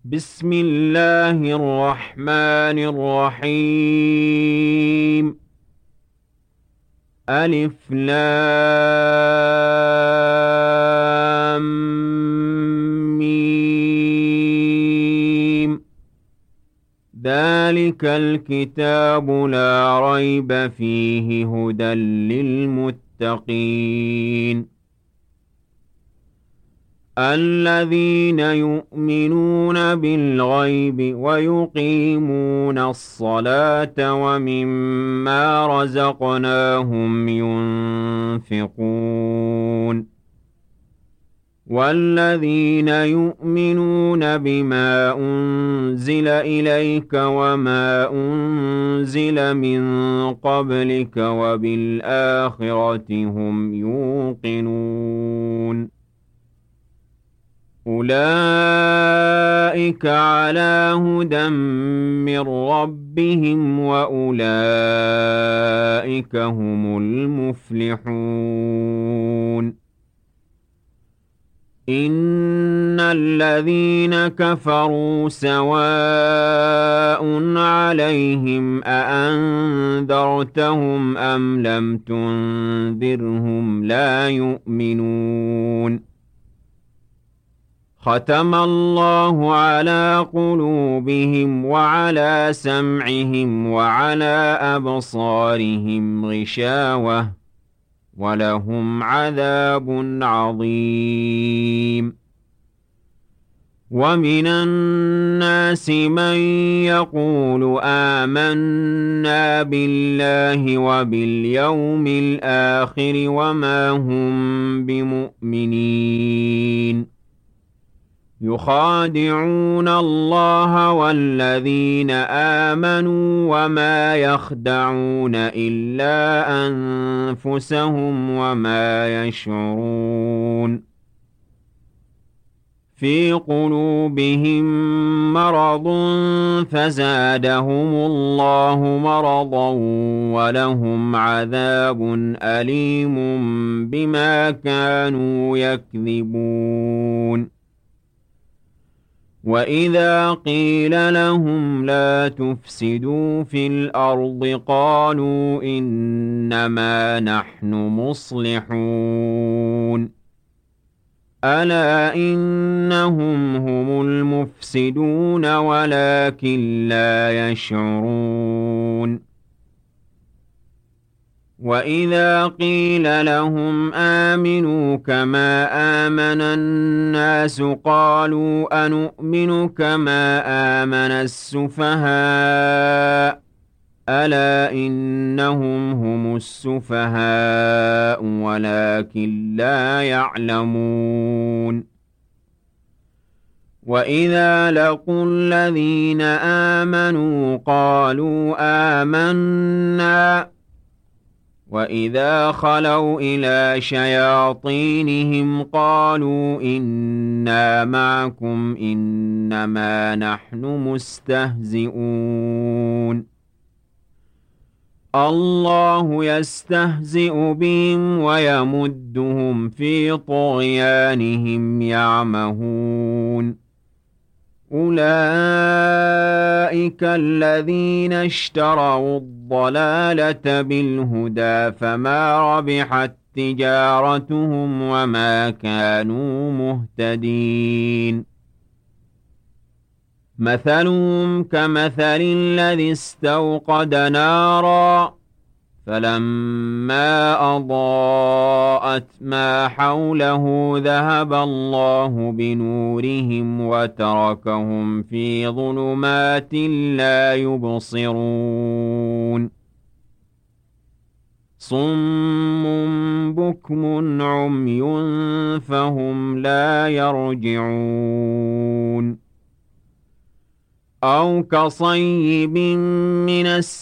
بسم الله الرحمن الرحيم. ألف لام ميم. ذلك الكتاب لا ريب فيه هدى للمتقين الذين يؤمنون بالغيب ويقيمون الصلاة ومما رزقناهم ينفقون والذين يؤمنون بما أنزل إليك وما أنزل من قبلك وبالآخرة هم يوقنون أولئك على هدى من ربهم وأولئك هم المفلحون إن الذين كفروا سواء عليهم أأنذرتهم أم لم تنذرهم لا يؤمنون ختم الله على قلوبهم وعلى سمعهم وعلى أبصارهم غشاوة ولهم عذاب عظيم ومن الناس من يقول آمنا بالله وباليوم الآخر وما هم بمؤمنين يخادعون الله والذين آمنوا وما يخدعون إلا أنفسهم وما يشعرون في قلوبهم مرض فزادهم الله مرضا ولهم عذاب أليم بما كانوا يكذبون وإذا قيل لهم لا تفسدوا في الأرض قالوا إنما نحن مصلحون ألا إنهم هم المفسدون ولكن لا يشعرون وإذا قيل لهم آمنوا كما آمن الناس قالوا أنؤمن كما آمن السفهاء ألا إنهم هم السفهاء ولكن لا يعلمون وإذا لقوا الذين آمنوا قالوا آمنا وإذا خلوا إلى شياطينهم قالوا إنا معكم إنما نحن مستهزئون الله يستهزئ بهم ويمدهم في طغيانهم يعمهون أولئك الذين اشتروا الضلالة بالهدى فما ربحت تجارتهم وما كانوا مهتدين مثلهم كمثل الذي استوقد نارا فلما أضاءت ما حوله ذهب الله بنورهم وتركهم في ظلمات لا يبصرون صم بكم عمي فهم لا يرجعون أو كصيب من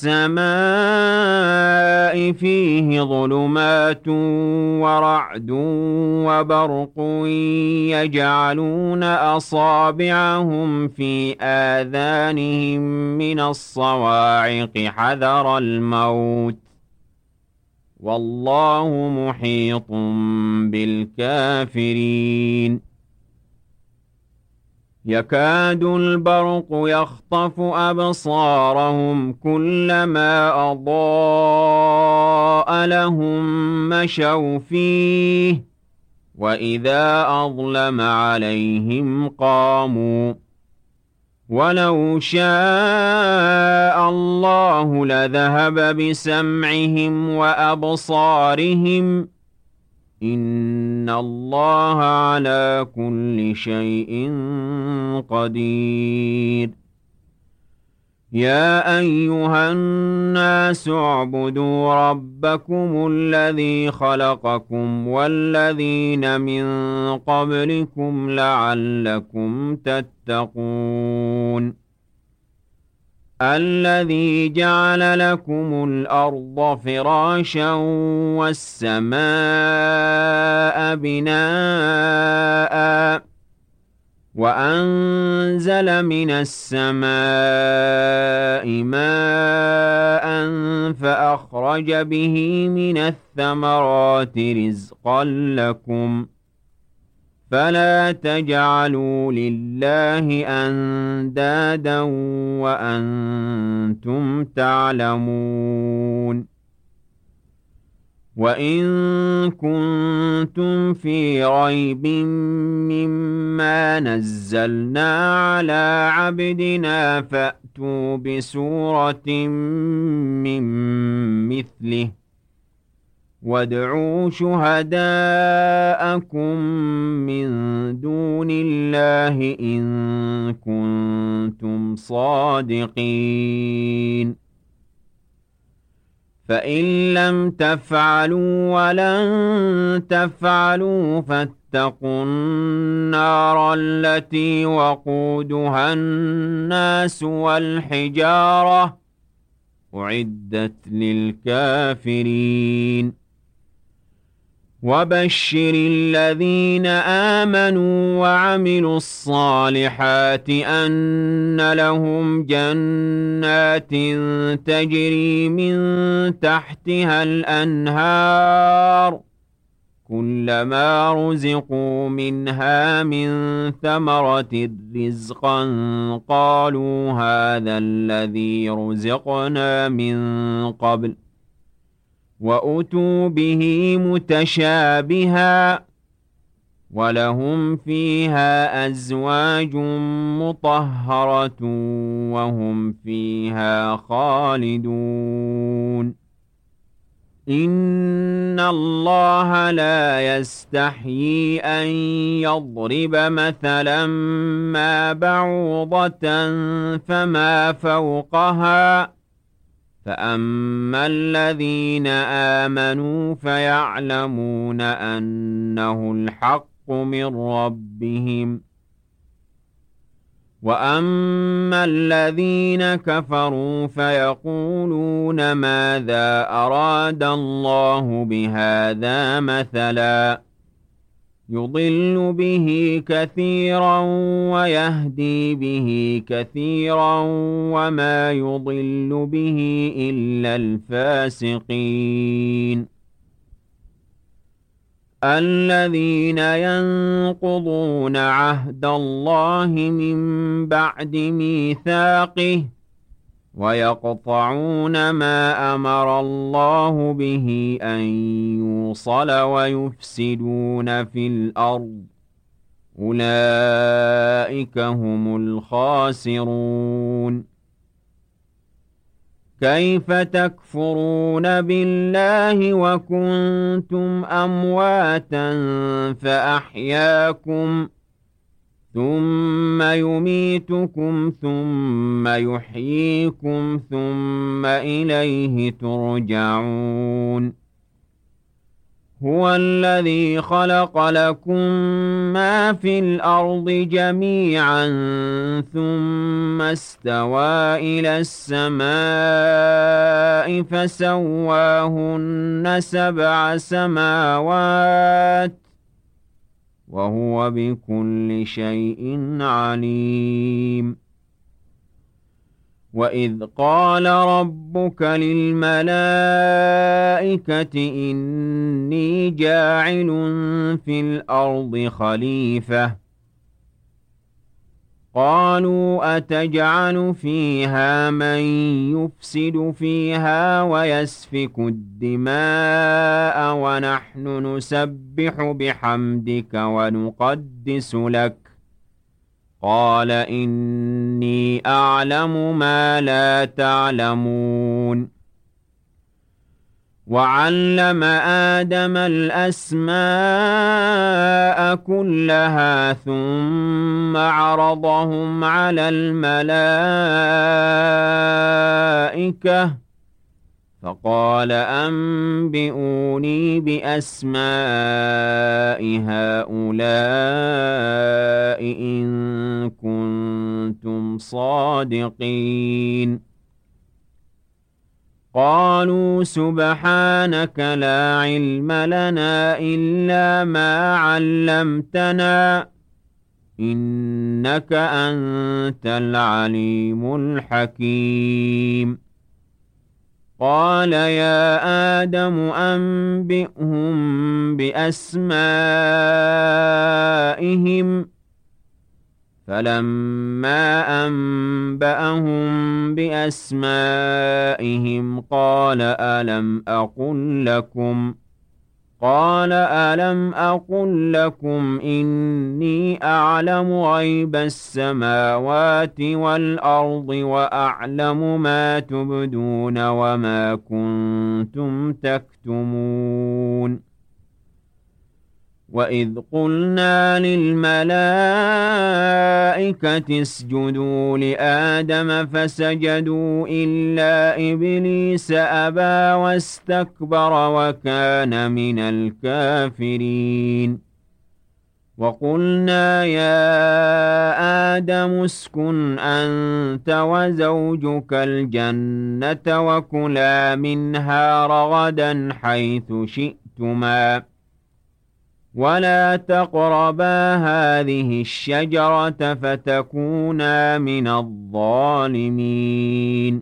السماء فيه ظلمات ورعد وبرق يجعلون أصابعهم في آذانهم من الصواعق حذر الموت والله محيط بالكافرين يكاد البرق يخطف أبصارهم كلما أضاء لهم مشوا فيه وإذا أظلم عليهم قاموا ولو شاء الله لذهب بسمعهم وأبصارهم إن الله على كل شيء قدير يا أيها الناس اعبدوا ربكم الذي خلقكم والذين من قبلكم لعلكم تتقون الذي جعل لكم الأرض فراشا والسماء بناء وأنزل من السماء ماء فأخرج به من الثمرات رزقا لكم فلا تجعلوا لله أندادا وأنتم تعلمون وإن كنتم في ريب مما نزلنا على عبدنا فأتوا بسورة من مثله وادعوا شهداءكم من دون الله إن كنتم صادقين فإن لم تفعلوا ولن تفعلوا فاتقوا النار التي وقودها الناس والحجارة أعدت للكافرين وبشر الذين آمنوا وعملوا الصالحات أن لهم جنات تجري من تحتها الأنهار كلما رزقوا منها من ثمرة رزقا قالوا هذا الذي رزقنا من قبل وأتوا به متشابها ولهم فيها أزواج مطهرة وهم فيها خالدون إن الله لا يستحيي أن يضرب مثلا ما بعوضة فما فوقها فأما الذين آمنوا فيعلمون أنه الحق من ربهم وأما الذين كفروا فيقولون ماذا أراد الله بهذا مثلا يضل به كثيرا ويهدي به كثيرا وما يضل به إلا الفاسقين الذين ينقضون عهد الله من بعد ميثاقه ويقطعون ما أمر الله به أن يوصل ويفسدون في الأرض أولئك هم الخاسرون كيف تكفرون بالله وكنتم أمواتا فأحياكم ثم يميتكم ثم يحييكم ثم إليه ترجعون هو الذي خلق لكم ما في الأرض جميعا ثم استوى إلى السماء فسواهن 7 سماوات وهو بكل شيء عليم وإذ قال ربك للملائكة إني جاعل في الأرض خليفة قالوا أتجعل فيها من يفسد فيها ويسفك الدماء ونحن نسبح بحمدك ونقدس لك قال إني أعلم ما لا تعلمون وعلم آدم الأسماء كلها ثم عرضهم على الملائكة فقال أنبئوني بأسماء هؤلاء إن كنتم صادقين قالوا سبحانك لا علم لنا إلا ما علمتنا إنك أنت العليم الحكيم قال يا آدم أنبئهم بأسمائهم فلما أنبأهم بأسمائهم قال ألم أقل لكم إني أعلم غيب السماوات والأرض وأعلم ما تبدون وما كنتم تكتمون وإذ قلنا للملائكة اسجدوا لآدم فسجدوا إلا إبليس أبى واستكبر وكان من الكافرين وقلنا يا آدم اسكن أنت وزوجك الجنة وكلا منها رغدا حيث شئتما ولا تقربا هذه الشجرة فتكونا من الظالمين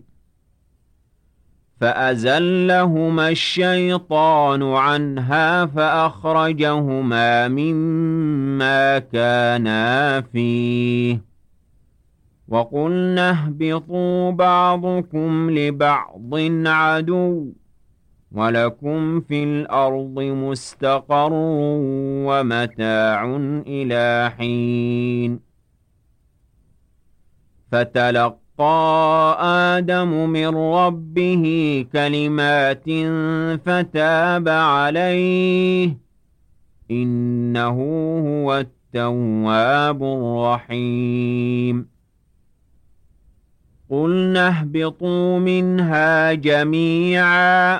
فأزلهما الشيطان عنها فأخرجهما مما كانا فيه وقلنا اهبطوا بعضكم لبعض عدو ولكم في الأرض مستقر ومتاع إلى حين فتلقى آدم من ربه كلمات فتاب عليه إنه هو التواب الرحيم قلنا اهبطوا منها جميعا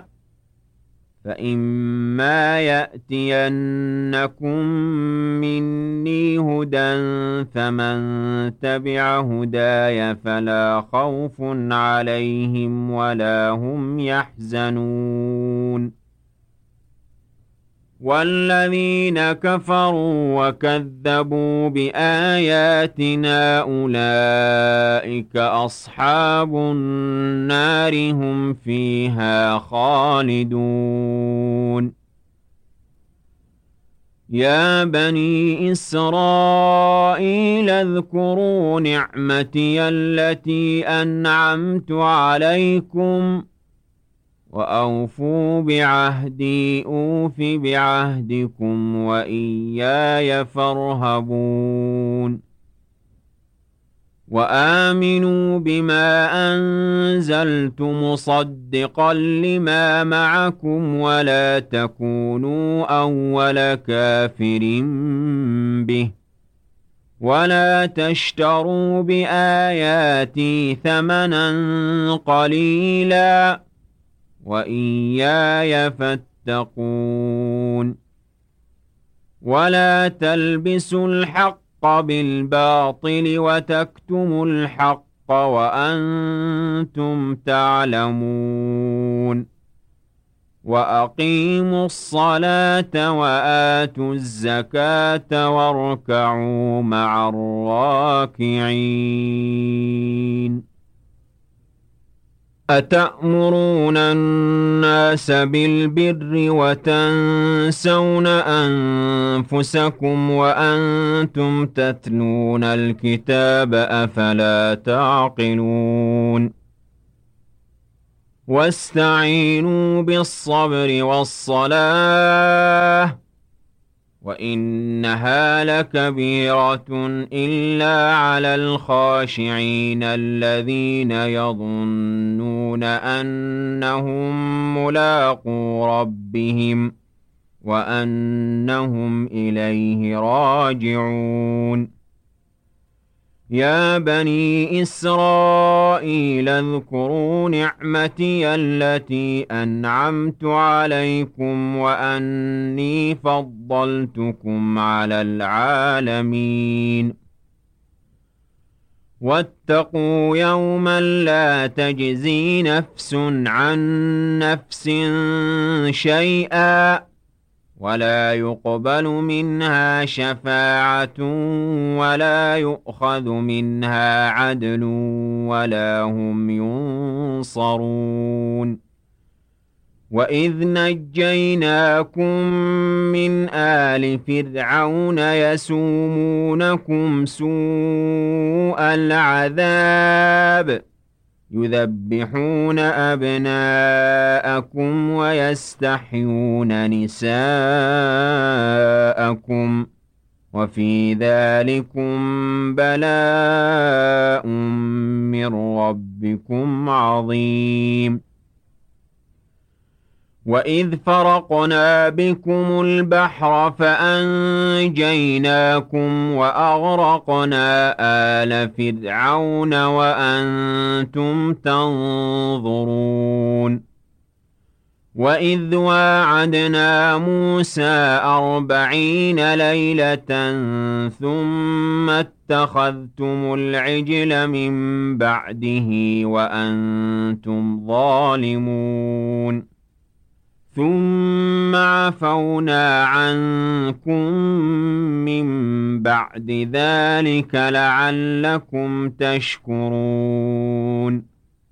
فإما يأتينكم مني هدى فمن تبع هداي فلا خوف عليهم ولا هم يحزنون والذين كفروا وكذبوا بآياتنا أولئك أصحاب النار هم فيها خالدون يا بني إسرائيل اذكروا نعمتي التي أنعمت عليكم وأوفوا بعهدي أوف بعهدكم وإياي فارهبون وآمنوا بما أنزلت مصدقا لما معكم ولا تكونوا أول كافر به ولا تشتروا بآياتي ثمنا قليلا وإياي فاتقون ولا تلبسوا الحق بالباطل وتكتموا الحق وأنتم تعلمون وأقيموا الصلاة وآتوا الزكاة واركعوا مع الراكعين أتأمرون الناس بالبر وتنسون أنفسكم وأنتم تتلون الكتاب أفلا تعقلون واستعينوا بالصبر والصلاة وإنها لكبيرة إلا على الخاشعين الذين يظنون أنهم ملاقو ربهم وأنهم إليه راجعون يا بني إسرائيل اذكروا نعمتي التي أنعمت عليكم وأني فضلتكم على العالمين واتقوا يوما لا تجزي نفس عن نفس شيئا ولا يقبل منها شفاعة ولا يؤخذ منها عدل ولا هم ينصرون وإذ نجيناكم من آل فرعون يسومونكم سوء العذاب يذبحون أبناءكم ويستحيون نساءكم وفي ذلكم بلاء من ربكم عظيم وإذ فرقنا بكم البحر فأنجيناكم وأغرقنا آل فرعون وأنتم تنظرون وإذ واعدنا موسى 40 ليلة ثم اتخذتم العجل من بعده وأنتم ظالمون ثم عفونا عنكم من بعد ذلك لعلكم تشكرون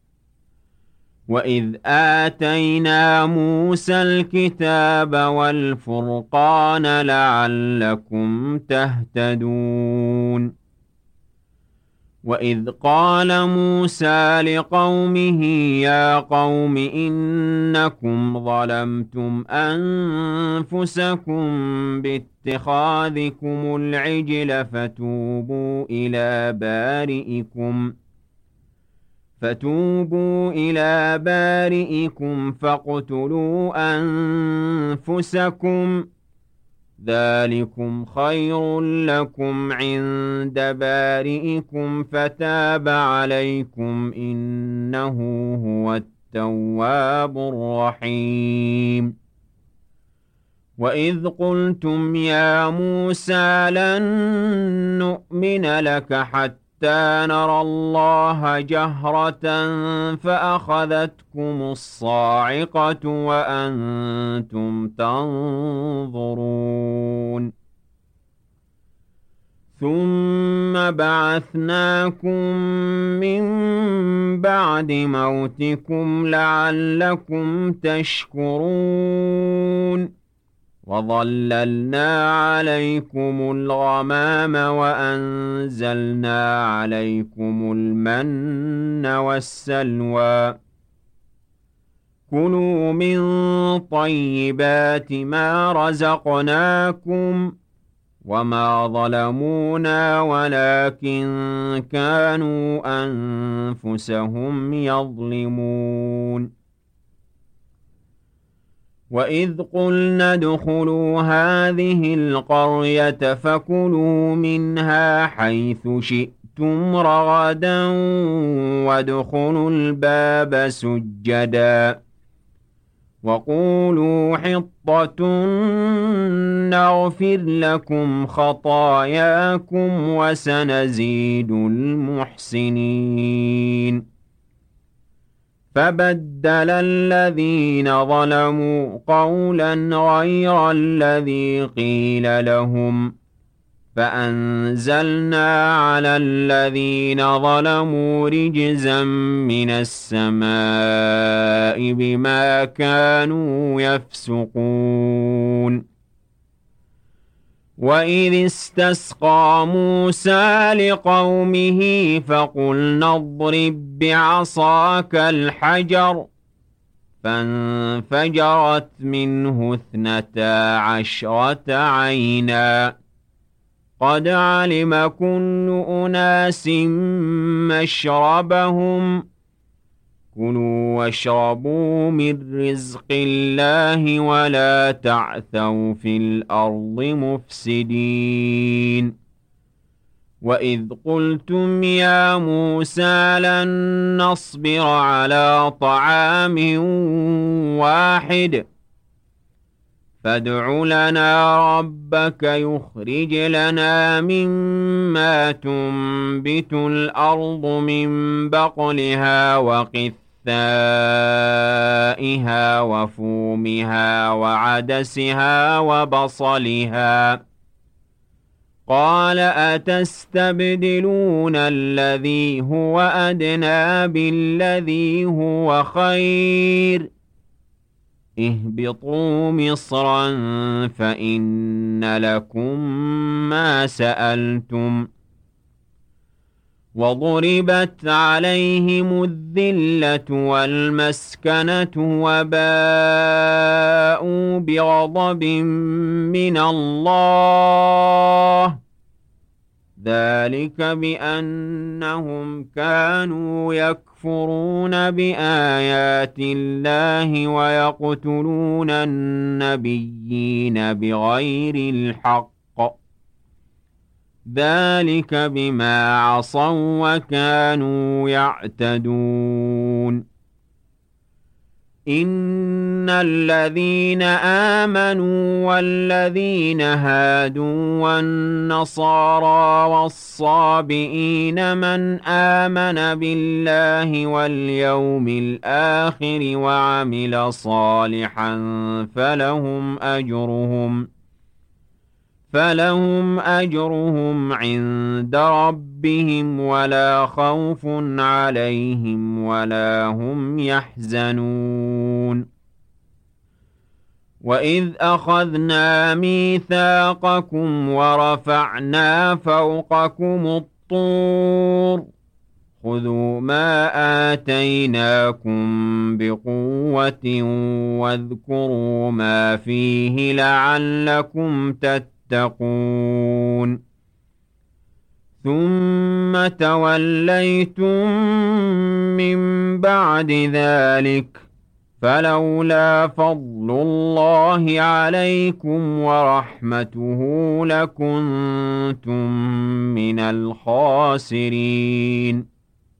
وإذ آتينا موسى الكتاب والفرقان لعلكم تهتدون وإذ قال موسى لقومه يا قوم إنكم ظلمتم أنفسكم باتخاذكم العجل فتوبوا إلى بارئكم فاقتلوا أنفسكم ذلكم خير لكم عند بارئكم فتاب عليكم إنه هو التواب الرحيم وإذ قلتم يا موسى لن نؤمن لك حتى نرى الله جهرة فأخذتكم الصاعقة وأنتم تنظرون ثم بعثناكم من بعد موتكم لعلكم تشكرون وظللنا عليكم الغمام وأنزلنا عليكم المن والسلوى كلوا من طيبات ما رزقناكم وما ظلمونا ولكن كانوا أنفسهم يظلمون وإذ قلنا ادخلوا هذه القرية فكلوا منها حيث شئتم رغدا وادخلوا الباب سجدا وقولوا حطة نغفر لكم خطاياكم وسنزيد المحسنين فبدل الذين ظلموا قولا غير الذي قيل لهم فأنزلنا على الذين ظلموا رجزا من السماء بما كانوا يفسقون وإذ استسقى موسى لقومه فقلنا اضرب بعصاك الحجر فانفجرت منه 12 عينا قد علم كل أناس مشربهم كلوا واشربوا من رزق الله ولا تعثوا في الأرض مفسدين وإذ قلتم يا موسى لن نصبر على طعام واحد فادع لنا ربك يخرج لنا مما تنبت الأرض من بقلها وقثائها وفومها وعدسها وبصلها قال أتستبدلون الذي هو أدنى بالذي هو خير اهبطوا مصرا فإن لكم ما سألتم وضربت عليهم الذلة والمسكنة وباءوا بغضب من الله ذلك بأنهم كانوا يكفرون بآيات الله ويقتلون النبيين بغير الحق ذلك بما عصوا وكانوا يعتدون إن الذين آمنوا والذين هادوا والنصارى والصابئين من آمن بالله واليوم الآخر وعمل صالحا فلهم أجرهم عند ربهم ولا خوف عليهم ولا هم يحزنون وإذ أخذنا ميثاقكم ورفعنا فوقكم الطور خذوا ما آتيناكم بقوة واذكروا ما فيه لعلكم تتقون ثم توليتم من بعد ذلك فلولا فضل الله عليكم ورحمته لكنتم من الخاسرين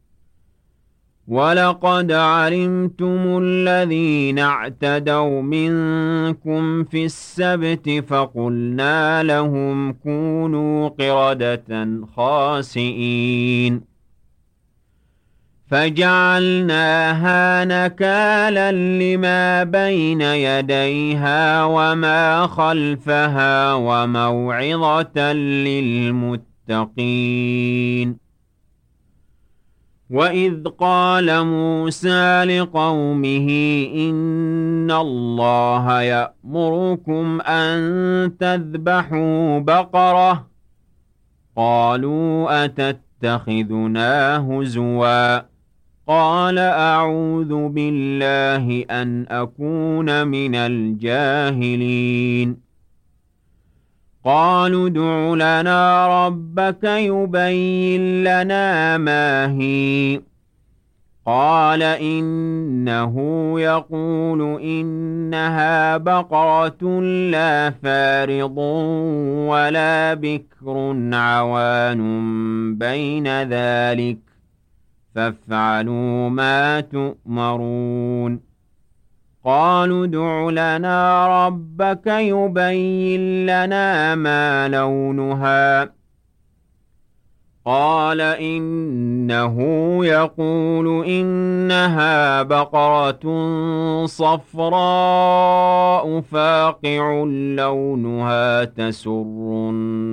ولقد علمتم الذين اعتدوا منكم في السبت فقلنا لهم كونوا قردة خاسئين فجعلناها نكالا لما بين يديها وما خلفها وموعظة للمتقين وإذ قال موسى لقومه إن الله يأمركم أن تذبحوا بقرة قالوا أتتخذنا هزوا قال أعوذ بالله أن أكون من الجاهلين قالوا ادع لنا ربك يبين لنا ما هي قال إنه يقول إنها بقرة لا فارض ولا بكر عوان بين ذلك فافعلوا ما تؤمرون قالوا ادع لنا ربك يبين لنا ما لونها قال إنه يقول إنها بقرة صفراء فاقع لونها تسر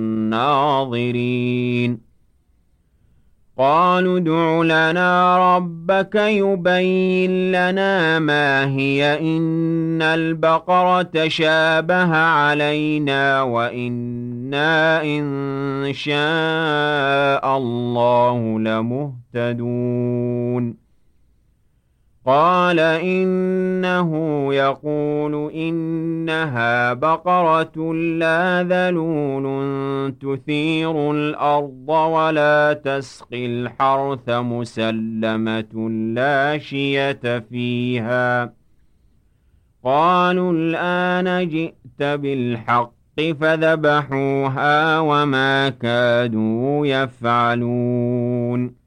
الناظرين قالوا ادع لنا ربك يبين لنا ما هي إن البقرة شابه علينا وإنا إن شاء الله لمهتدون قال إنه يقول إنها بقرة لا ذلول تثير الأرض ولا تسقي الحرث مسلمة لا شية فيها قالوا الآن جئت بالحق فذبحوها وما كادوا يفعلون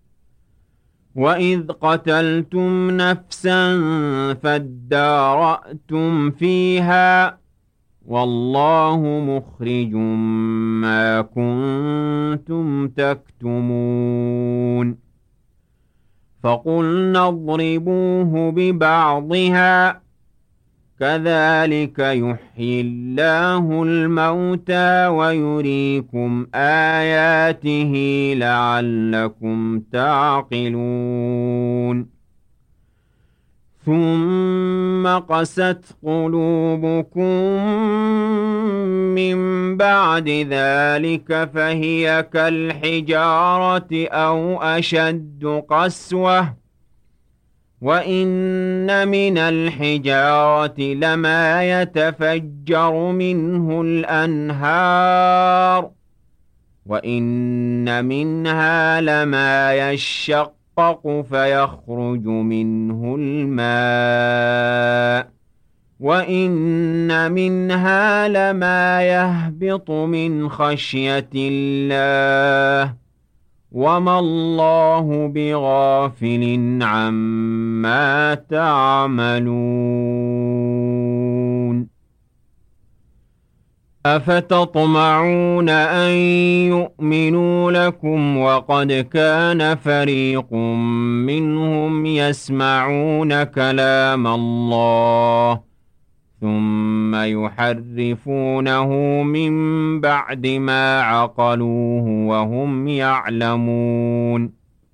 وإذ قتلتم نفسا فادارأتم فيها والله مخرج ما كنتم تكتمون فقلنا اضربوه ببعضها كذلك يحيي الله الموتى ويريكم آياته لعلكم تعقلون ثم قست قلوبكم من بعد ذلك فهي كالحجارة أو أشد قسوة وإن من الحجارة لما يتفجر منه الأنهار وإن منها لما يشقق فيخرج منه الماء وإن منها لما يهبط من خشية الله وما الله بغافل عما تعملون أفتطمعون أن يؤمنوا لكم وقد كان فريق منهم يسمعون كلام الله ثم يحرفونه من بعد ما عقلوه وهم يعلمون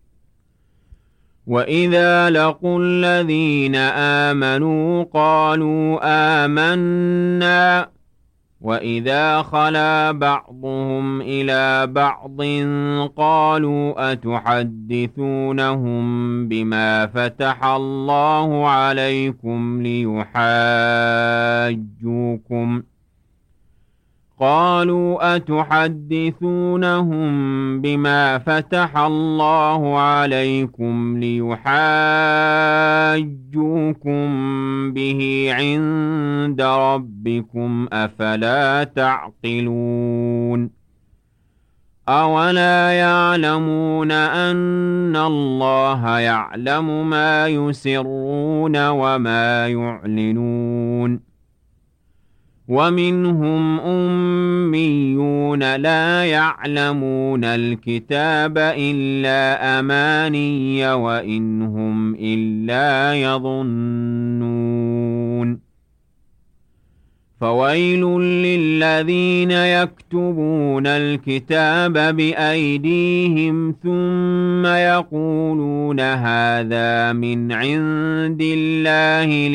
وإذا لقوا الذين آمنوا قالوا آمنا وإذا خلا بعضهم إلى بعض قالوا أتحدثونهم بما فتح الله عليكم ليحاجوكم به عند ربكم أفلا تعقلون أولا يعلمون أن الله يعلم ما يسرون وما يعلنون ومنهم أميون لا يعلمون الكتاب إلا أماني وإن هم إلا يظنون فويل للذين يكتبون الكتاب بأيديهم ثم يقولون هذا من عند الله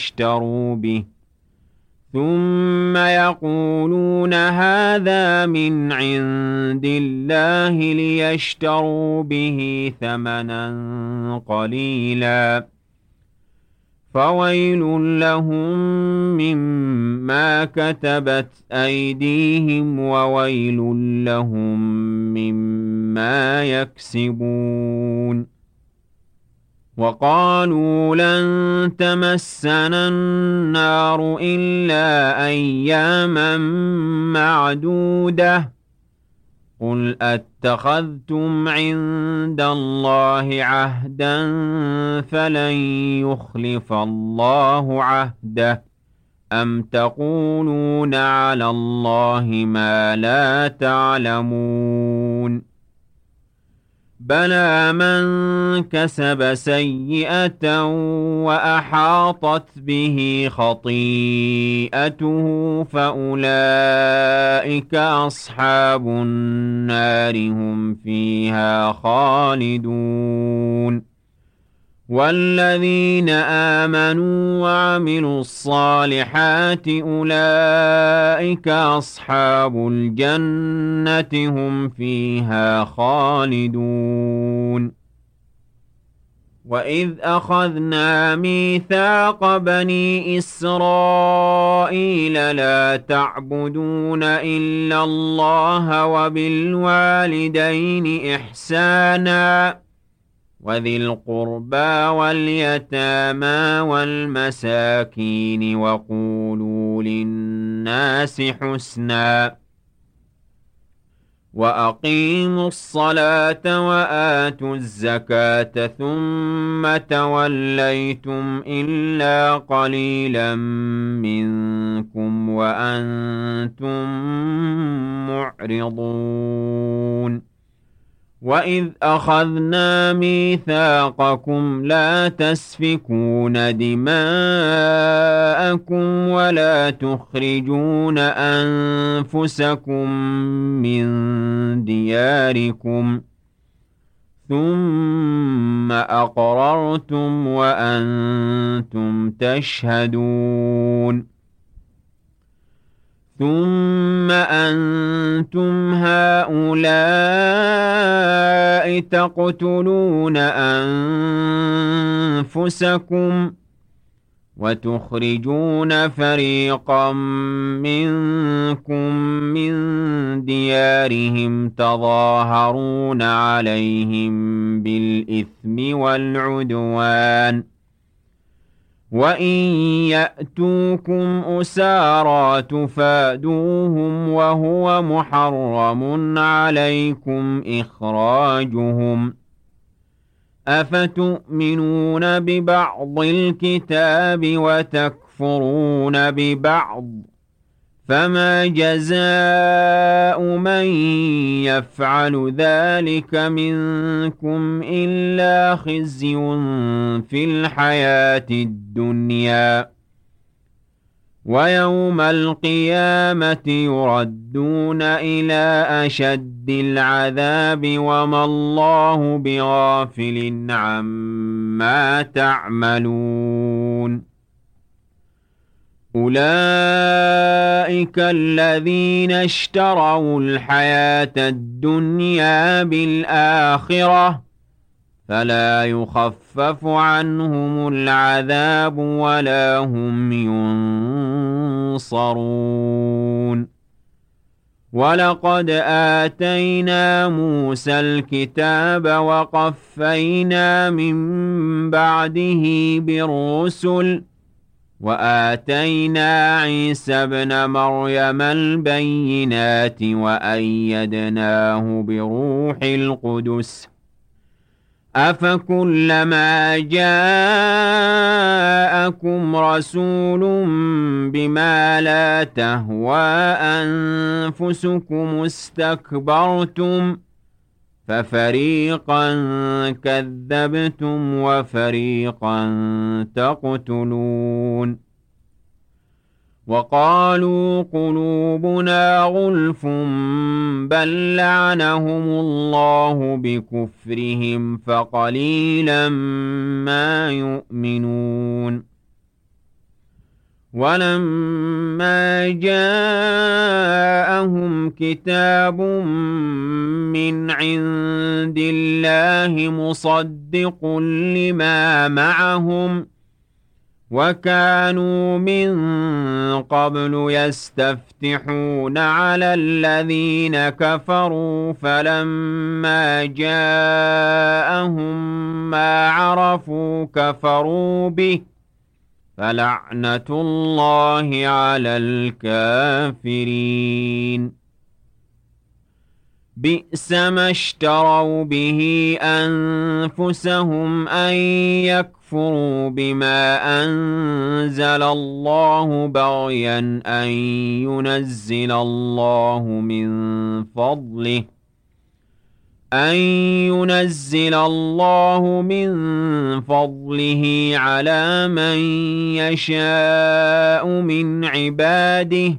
ليشتروا به ثمنا قليلا فويل لهم مما كتبت أيديهم وويل لهم مما يكسبون وقالوا لن تمسنا النار إلا أياما معدودة قل أتخذتم عند الله عهدا فلن يخلف الله عهده أم تقولون على الله ما لا تعلمون بلى من كسب سيئة وأحاطت به خطيئته فأولئك أصحاب النار هم فيها خالدون والذين آمنوا وعملوا الصالحات أولئك أصحاب الجنة هم فيها خالدون وإذ أخذنا ميثاق بني إسرائيل لا تعبدون إلا الله وبالوالدين إحساناً وذي القربى واليتامى والمساكين وقولوا للناس حسنا وأقيموا الصلاة وآتوا الزكاة ثم توليتم إلا قليلا منكم وأنتم معرضون وإذ أخذنا ميثاقكم لا تسفكون دماءكم ولا تخرجون أنفسكم من دياركم ثم أقررتم وأنتم تشهدون ثم أنتم هؤلاء تقتلون أنفسكم وتخرجون فريقا منكم من ديارهم تظاهرون عليهم بالإثم والعدوان وإن يأتوكم أسارى تفادوهم وهو محرم عليكم إخراجهم أفتؤمنون ببعض الكتاب وتكفرون ببعض فما جزاء من يفعل ذلك منكم إلا خزي في الحياة الدنيا ويوم القيامة يردون إلى أشد العذاب وما الله بغافل عما تعملون أولئك الذين اشتروا الحياة الدنيا بالآخرة فلا يخفف عنهم العذاب ولا هم ينصرون ولقد آتينا موسى الكتاب وقفينا من بعده بالرسل وآتينا عيسى ابن مريم البينات وأيدناه بروح القدس أفكلما جاءكم رسول بما لا تهوى أنفسكم استكبرتم ففريقا كذبتم وفريقا تقتلون وقالوا قلوبنا غلف بل لعنهم الله بكفرهم فقليلا ما يؤمنون ولما جاءهم كتاب من عند الله مصدق لما معهم وكانوا من قبل يستفتحون على الذين كفروا فلما جاءهم ما عرفوا كفروا به فلعنة الله على الكافرين بئس ما اشتروا به أنفسهم أن يكفروا بما أنزل الله بغيا أن ينزل الله من فضله أن ينزل الله من فضله على من يشاء من عباده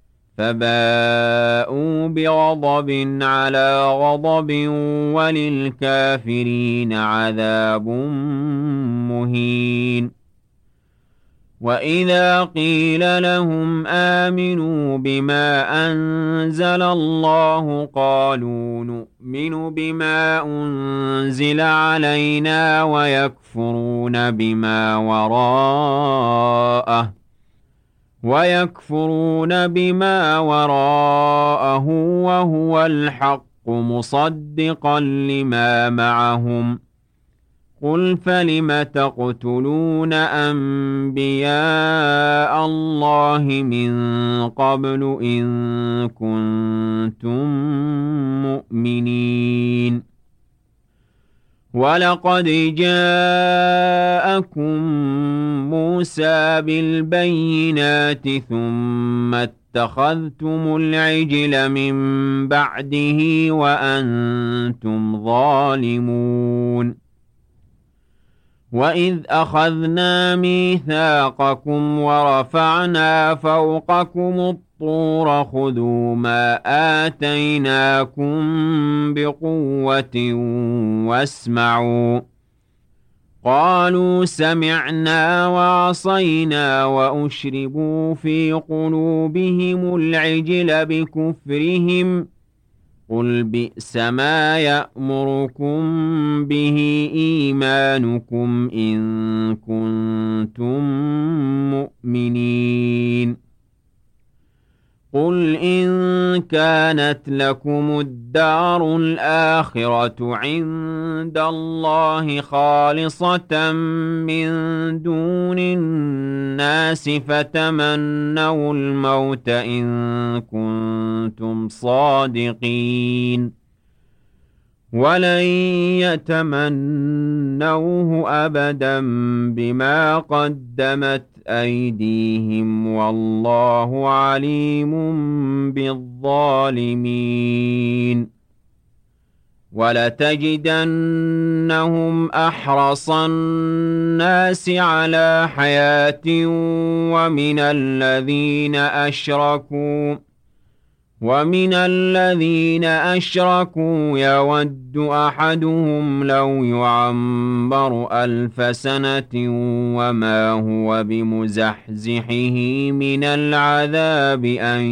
فباءوا بغضب على غضب وللكافرين عذاب مهين وإذا قيل لهم آمنوا بما أنزل الله قالوا نؤمن بما أنزل علينا ويكفرون بما وراءه وهو الحق مصدقا لما معهم قل فلم تقتلون أنبياء الله من قبل إن كنتم مؤمنين ولقد جاءكم موسى بالبينات ثم اتخذتم العجل من بعده وأنتم ظالمون وإذ أخذنا ميثاقكم ورفعنا فوقكم الطور خذوا ما آتيناكم بقوة واسمعوا قالوا سمعنا وعصينا وأشربوا في قلوبهم العجل بكفرهم قل بئس ما يأمركم به إيمانكم إن كنتم مؤمنين قل إن كانت لكم الدار الآخرة عند الله خالصة من دون الناس فتمنوا الموت إن كنتم صادقين ولن يتمنوه أبدا بما قدمت أيديهم والله عليم بالظالمين ولتجدنهم أحرص الناس على حياة ومن الذين أشركوا يود أحدهم لو يعمر 1000 سنة وما هو بمزحزحه من العذاب أن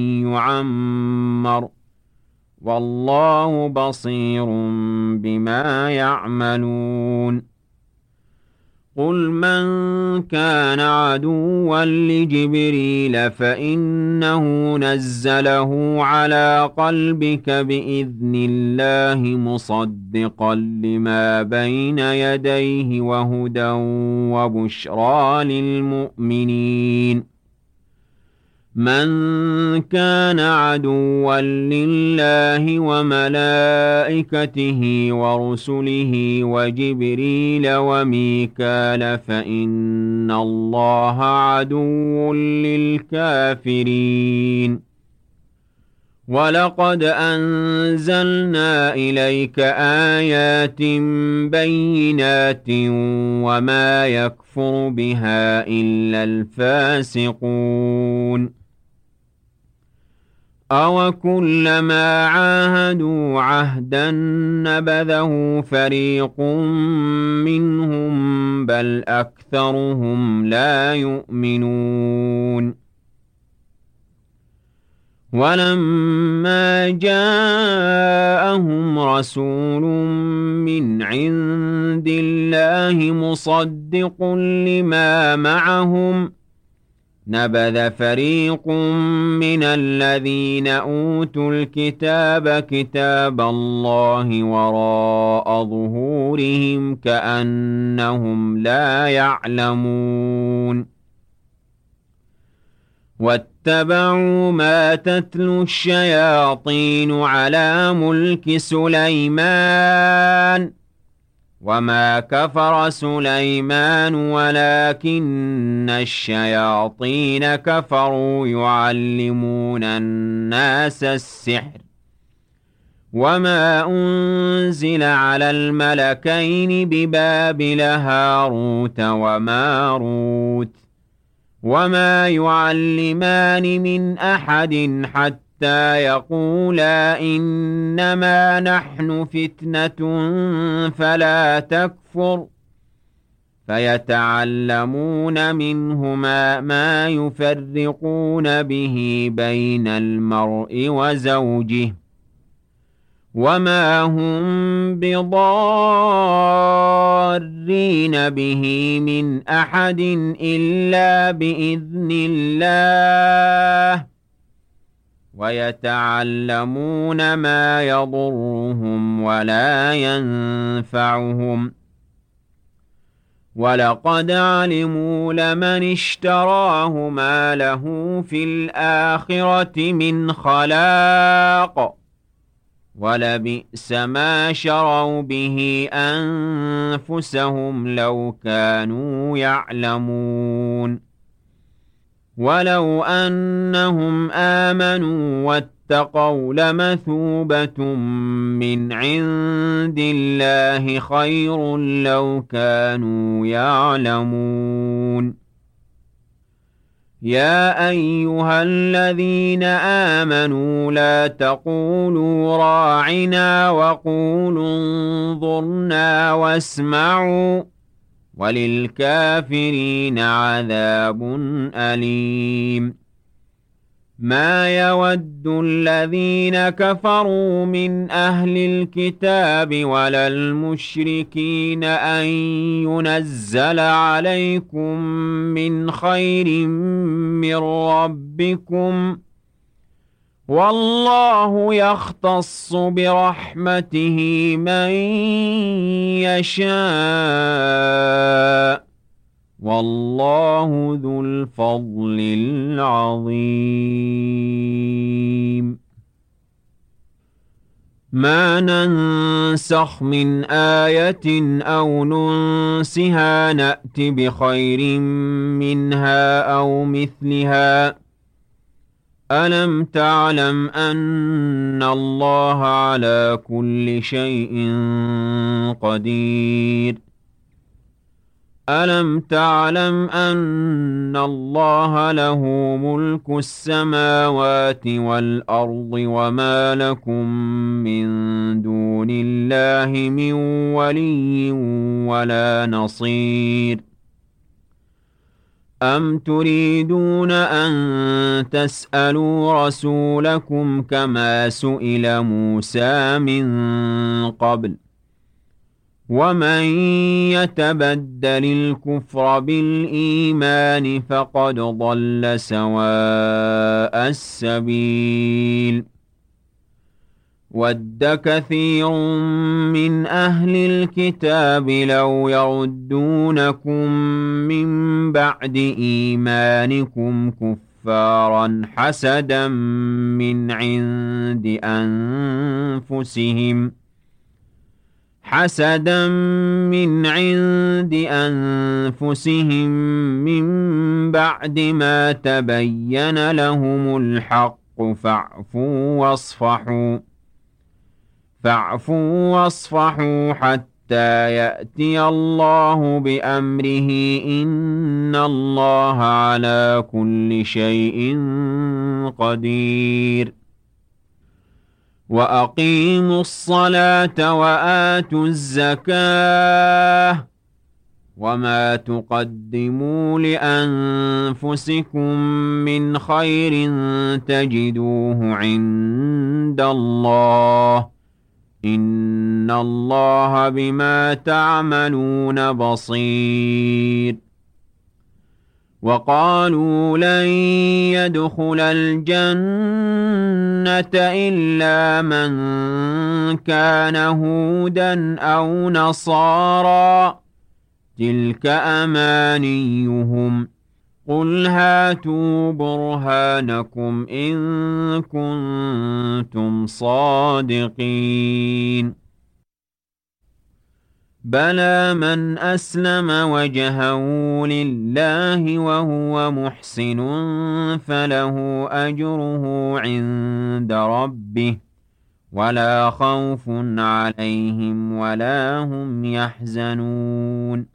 يعمر والله بصير بما يعملون قل من كان عدوا لجبريل فإنه نزله على قلبك بإذن الله مصدقا لما بين يديه وهدى وبشرى للمؤمنين من كان عدوا لله وملائكته ورسله وجبريل وميكال فإن الله عدو للكافرين ولقد أنزلنا إليك آيات بينات وما يكفر بها إلا الفاسقون أَوَكُلَّمَا عَاهَدُوا عَهْدًا نَبَذَهُ فَرِيقٌ مِّنْهُم بَلْ أَكْثَرُهُمْ لَا يُؤْمِنُونَ وَلَمَّا جَاءَهُمْ رَسُولٌ مِّنْ عِندِ اللَّهِ مُصَدِّقٌ لِّمَا مَعَهُمْ نبذ فريق من الذين أوتوا الكتاب كتاب الله وراء ظهورهم كأنهم لا يعلمون واتبعوا ما تتلو الشياطين على ملك سليمان وما كفر سليمان ولكن الشياطين كفروا يعلمون الناس السحر وما أنزل على الملكين ببابل هاروت وماروت وما يعلمان من أحد حتى يقولا إنما نحن فتنة فلا تكفر فيتعلمون منهما ما يفرقون به بين المرء وزوجه وما هم بضارين به من أحد إلا بإذن الله ويتعلمون ما يضرهم ولا ينفعهم ولقد علموا لمن اشتراه ما له في الآخرة من خلاق ولبئس ما شروا به أنفسهم لو كانوا يعلمون ولو أنهم آمنوا واتقوا لمثوبة من عند الله خير لو كانوا يعلمون يا أيها الذين آمنوا لا تقولوا راعنا وقولوا انظرنا واسمعوا وللكافرين عذاب أليم ما يود الذين كفروا من أهل الكتاب ولا المشركين أن ينزل عليكم من خير من ربكم والله يختص برحمته من يشاء والله ذو الفضل العظيم ما ننسخ من آية أو ننسها نأت بخير منها أو مثلها ألم تعلم أن الله على كل شيء قدير ألم تعلم أن الله له ملك السماوات والأرض وما لكم من دون الله من ولي ولا نصير أم تريدون أن تسألوا رسولكم كما سئل موسى من قبل ومن يتبدل الكفر بالإيمان فقد ضل سواء السبيل ود كثير من أهل الكتاب لو يردونكم من بعد إيمانكم كفارا حسدا من عند أنفسهم من بعد ما تبين لهم الحق فاعفوا واصفحوا حتى يأتي الله بأمره إن الله على كل شيء قدير وأقيموا الصلاة وآتوا الزكاة وما تقدموا لأنفسكم من خير تجدوه عند الله إن الله بما تعملون بصير وقالوا لن يدخل الجنة إلا من كان هودا أو نصارى تلك أمانيهم قل هاتوا برهانكم إن كنتم صادقين بلى من أسلم وجهه لله وهو محسن فله أجره عند ربه ولا خوف عليهم ولا هم يحزنون.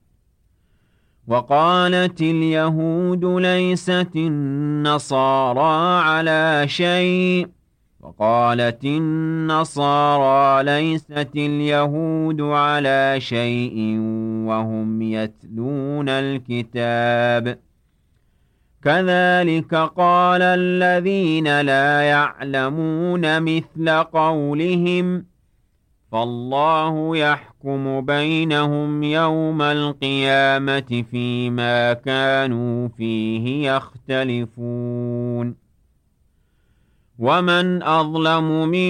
وقالت اليهود ليست النصارى على شيء وقالت النصارى ليست اليهود على شيء وهم يتلون الكتاب كذلك قال الذين لا يعلمون مثل قولهم فالله يحكم بينهم يوم القيامة فيما كانوا فيه يختلفون. ومن أظلم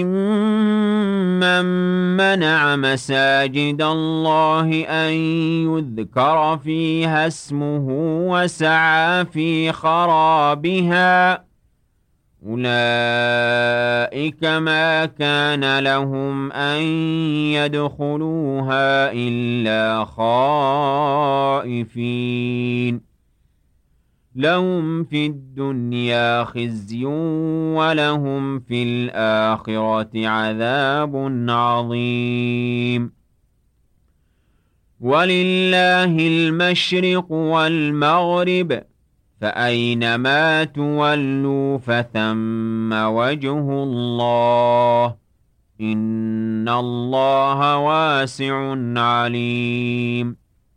ممن منع مساجد الله أن يذكر فيها اسمه وسعى في خرابها أولئك ما كان لهم أن يدخلوها إلا خائفين لهم في الدنيا خزي ولهم في الآخرة عذاب عظيم. ولله المشرق والمغرب فأينما تولوا فثم وجه الله إن الله واسع عليم.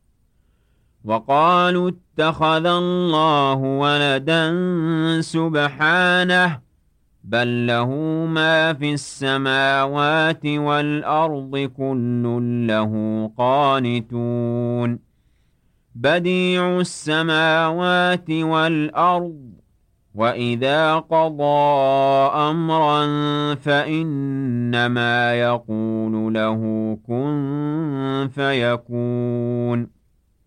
وقالوا اتخذ الله ولدا سبحانه بل له ما في السماوات والأرض كل له قانتون بديع السماوات والأرض وإذا قضى أمرا فإنما يقول له كن فيكون.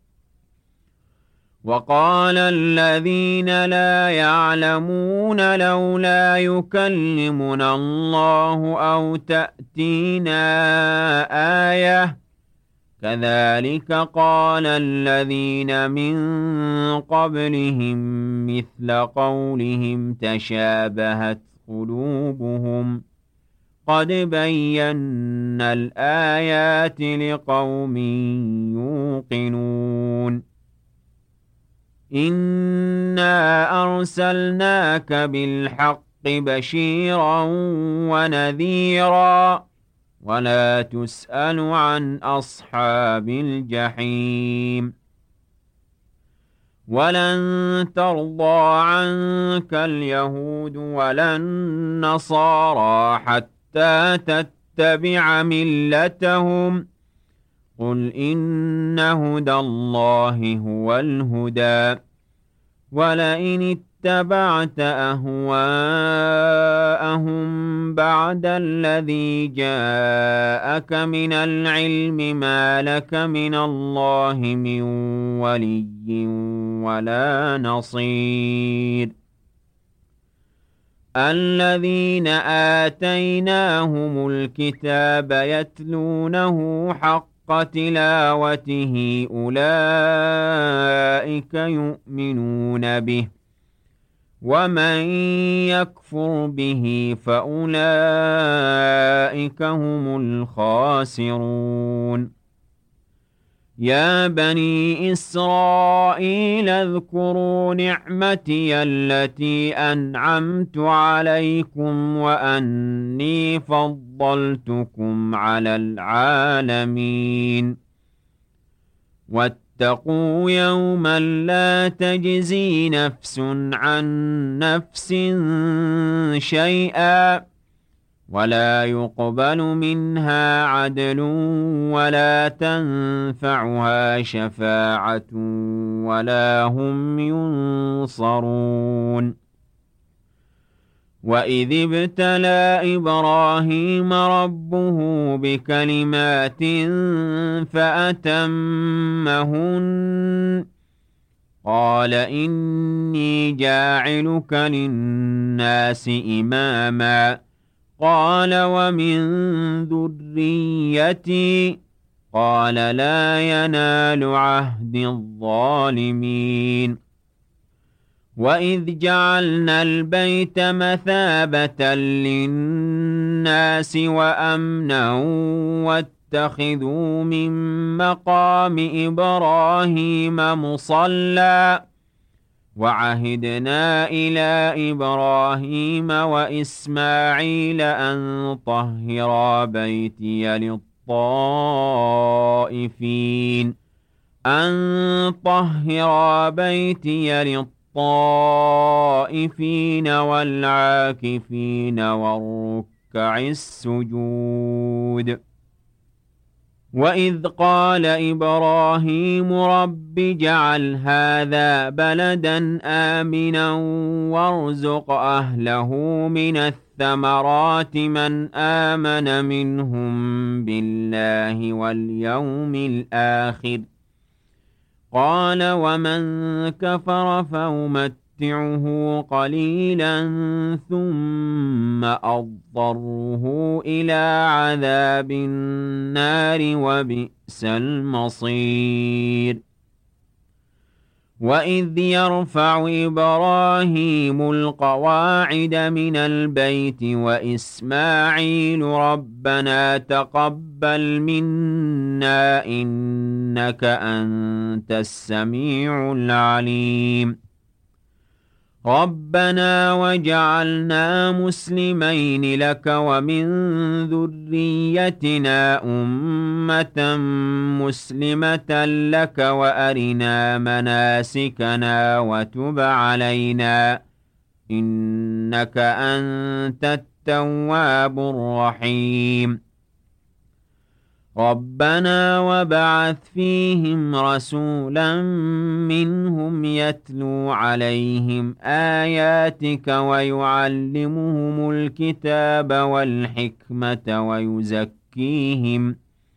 وقال الذين لا يعلمون لولا يكلمنا الله أو تأتينا آية كذلك قال الذين من قبلهم مثل قولهم تشابهت قلوبهم قد بينا الآيات لقوم يوقنون. إنا أرسلناك بالحق بشيرا ونذيرا ولا تسأل عن أصحاب الجحيم. ولن ترضى عنك اليهود ولا النصارى حتى تتبع ملتهم قل إن هدى الله هو الهدى ولئن اتبعت أهواءهم بعد الذي جاءك من العلم ما لك من الله من ولي ولا نصير. الذين آتيناهم الكتاب يتلونه حق تلاوته أولئك يؤمنون به ومن يكفر به فأولئك هم الخاسرون. يا بني إسرائيل اذكروا نعمتي التي أنعمت عليكم وأني فضلتكم على العالمين. واتقوا يوما لا تجزي نفس عن نفس شيئا ولا يقبل منها عدل ولا تنفعها شفاعة ولا هم ينصرون. وإذ ابتلى إبراهيم ربه بكلمات فأتمهن قال إني جاعلك للناس إماما قال ومن ذريتي قال لا ينال عهد الظالمين. وإذ جعلنا البيت مثابة للناس للناس وأمنا واتخذوا من مقام إبراهيم مصلى وعهدنا إلى إبراهيم وإسماعيل أن طهرا بيتي للطائفين والعاكفين والركع السجود. وإذ قال إبراهيم رب اجعل هذا بلدا آمنا وارزق أهله من الثمرات من آمن منهم بالله واليوم الآخر قال ومن كفر فأمتعه قليلا ثم أضطره إلى عذاب النار وبئس المصير. وإذ يرفع إبراهيم القواعد من البيت وإسماعيل ربنا تقبل منا إنك أنت السميع العليم ربنا وجعلنا مسلمين لك ومن ذريتنا أمة مسلمة لك وأرنا مناسكنا وتب علينا إنك أنت التواب الرحيم ربنا وابعث فيهم رسولا منهم يتلو عليهم آياتك ويعلمهم الكتاب والحكمة ويزكيهم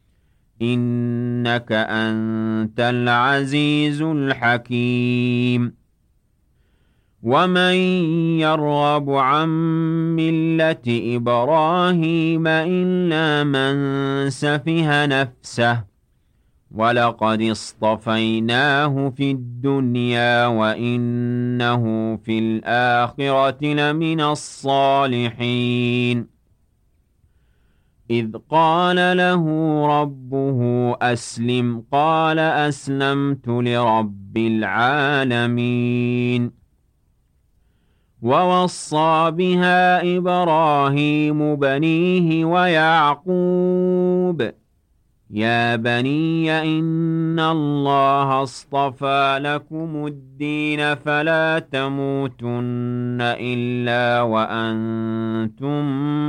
إنك أنت العزيز الحكيم. ومن يرغب عن ملة إبراهيم إلا من سفه نفسه ولقد اصطفيناه في الدنيا وإنه في الآخرة لمن الصالحين. إذ قال له ربه أسلم قال أسلمت لرب العالمين. ووصى بها إبراهيم بنيه ويعقوب يا بني إن الله اصطفى لكم الدين فلا تموتن إلا وأنتم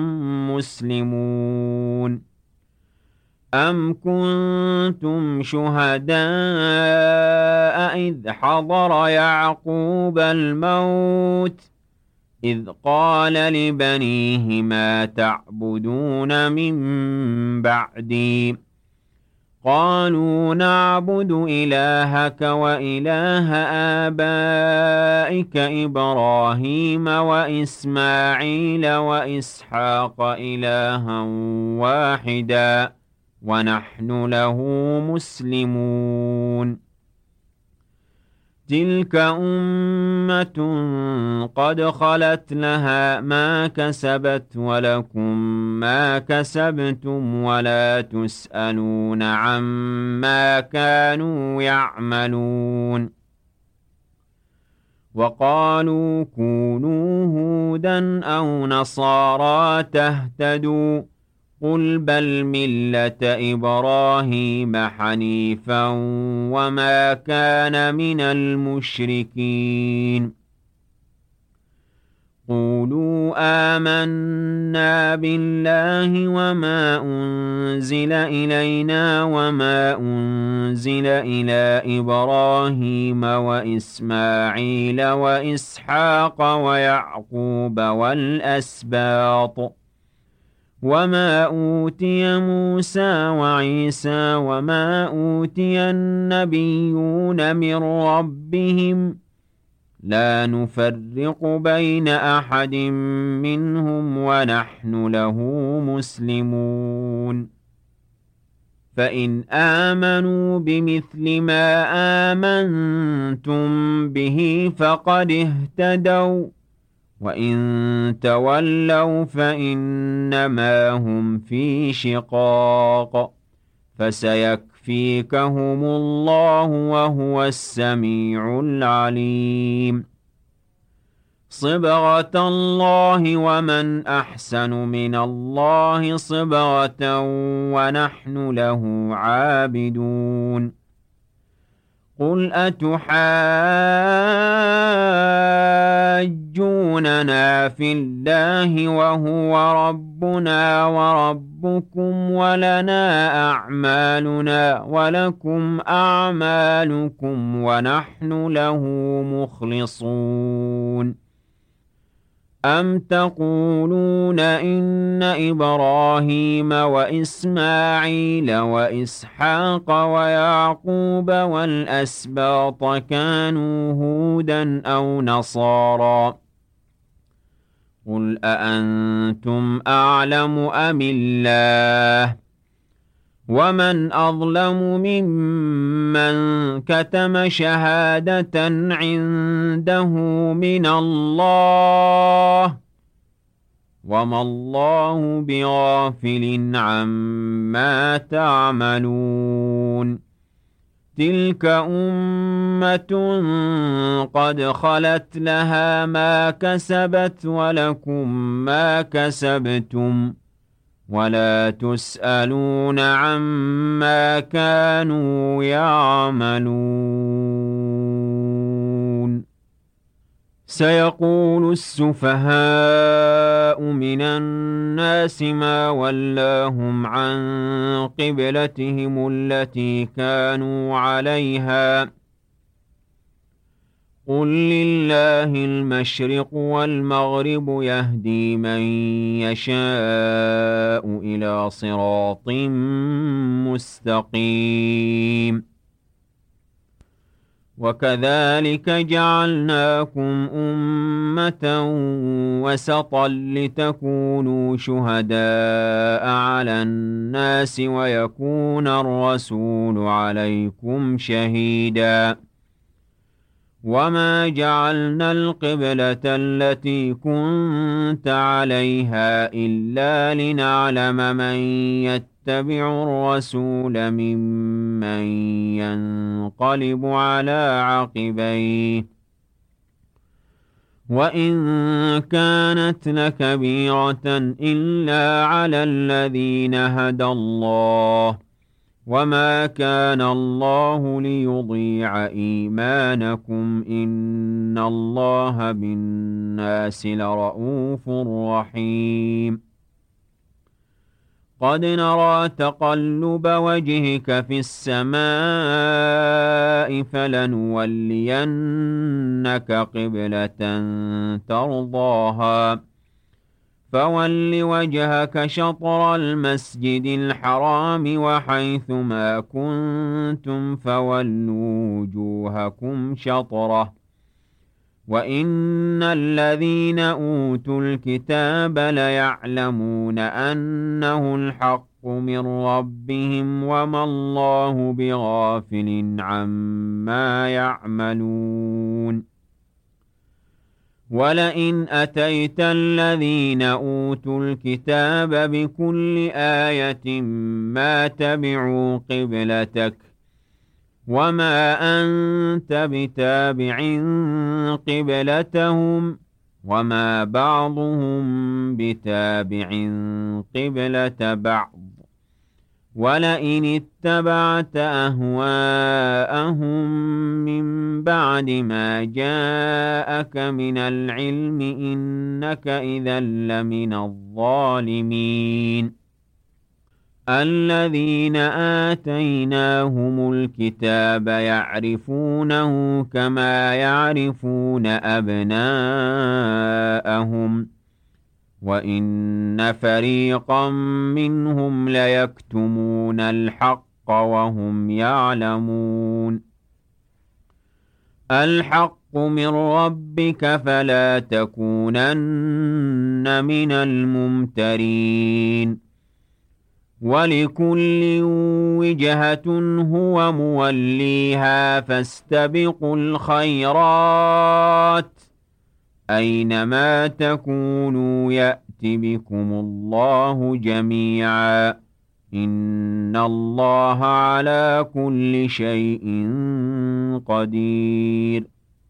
مسلمون. أم كنتم شهداء إذ حضر يعقوب الموت إذ قال لبنيه ما تعبدون من بعدي قالوا نعبد إلهك وإله آبائك إبراهيم وإسماعيل وإسحاق إلها واحدا ونحن له مسلمون. تلك أمة قد خلت لها ما كسبت ولكم ما كسبتم ولا تسألون عما كانوا يعملون. وقالوا كونوا هودا أو نصارى تهتدوا قل بل ملة إبراهيم حنيفا وما كان من المشركين. قولوا آمنا بالله وما أنزل إلينا وما أنزل إلى إبراهيم وإسماعيل وإسحاق ويعقوب والأسباط وما أوتي موسى وعيسى وما أوتي النبيون من ربهم لا نفرق بين أحد منهم ونحن له مسلمون. فإن آمنوا بمثل ما آمنتم به فقد اهتدوا وإن تولوا فإنما هم في شقاق فسيكفيكهم الله وهو السميع العليم صبغة الله ومن أحسن من الله صبغة ونحن له عابدون قل أتحاجوننا في الله وهو ربنا وربكم ولنا أعمالنا ولكم أعمالكم ونحن له مخلصون أم تقولون إن إبراهيم وإسماعيل وإسحاق ويعقوب والأسباط كانوا هودا أو نصارى قل أأنتم أعلم أم الله ومن أظلم ممن كتم شهادة عنده من الله وما الله بغافل عما تعملون تلك أمة قد خلت لها ما كسبت ولكم ما كسبتم ولا تسألون عما كانوا يعملون سيقول السفهاء من الناس ما ولاهم عن قبلتهم التي كانوا عليها قل لله المشرق والمغرب يهدي من يشاء إلى صراط مستقيم وكذلك جعلناكم أمة وسطا لتكونوا شهداء على الناس ويكون الرسول عليكم شهيداً وما جعلنا القبلة التي كنت عليها إلا لنعلم من يتبع الرسول ممن ينقلب على عقبيه وإن كانت لكبيرة إلا على الذين هدى الله وما كان الله ليضيع إيمانكم إن الله بالناس لرءوف رحيم قد نرى تقلب وجهك في السماء فلنولينك قبلة ترضاها فول وجهك شطر المسجد الحرام وحيث ما كنتم فولوا وجوهكم شطره وإن الذين أوتوا الكتاب ليعلمون أنه الحق من ربهم وما الله بغافل عما يعملون ولئن أتيت الذين أوتوا الكتاب بكل آية ما تبعوا قبلتك وما أنت بتابع قبلتهم وما بعضهم بتابع قبلة بعض ولئن اتبعت أهواءهم من بعد ما جاءك من العلم إنك إذا لمن الظالمين الذين آتيناهم الكتاب يعرفونه كما يعرفون أبناءهم وإن فريقا منهم ليكتمون الحق وهم يعلمون الحق من ربك فلا تكونن من الممترين ولكل وجهة هو موليها فاستبقوا الخيرات أينما تكونوا يأت بكم الله جميعا إن الله على كل شيء قدير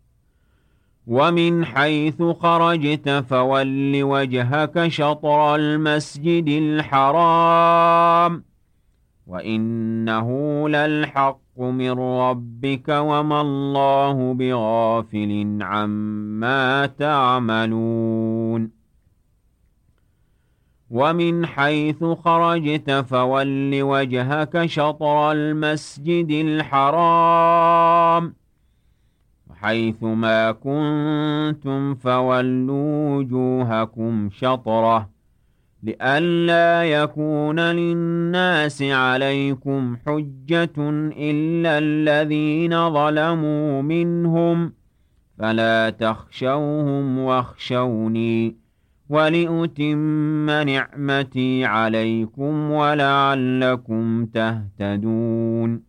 ومن حيث خرجت فول وجهك شطر المسجد الحرام وإنه للحق من ربك وما الله بغافل عما تعملون ومن حيث خرجت فول وجهك شطر المسجد الحرام حيث ما كنتم فولوا وجوهكم شطرة لئلا يكون للناس عليكم حجة إلا الذين ظلموا منهم فلا تخشوهم واخشوني ولأتم نعمتي عليكم ولعلكم تهتدون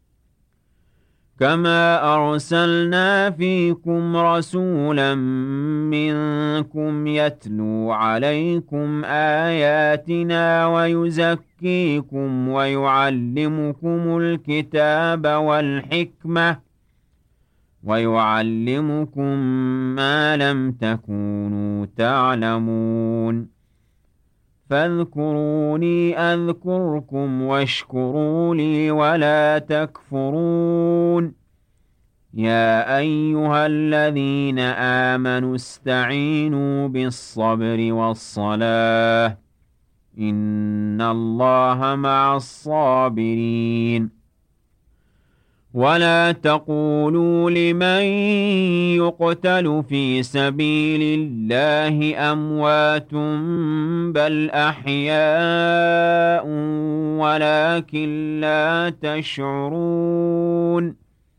كما أرسلنا فيكم رسولا منكم يتلو عليكم آياتنا ويزكيكم ويعلمكم الكتاب والحكمة ويعلمكم ما لم تكونوا تعلمون فاذكروني أذكركم واشكروا لي ولا تكفرون يا أيها الذين آمنوا استعينوا بالصبر والصلاة إن الله مع الصابرين ولا تقولوا لمن يقتل في سبيل الله أموات بل أحياء ولكن لا تشعرون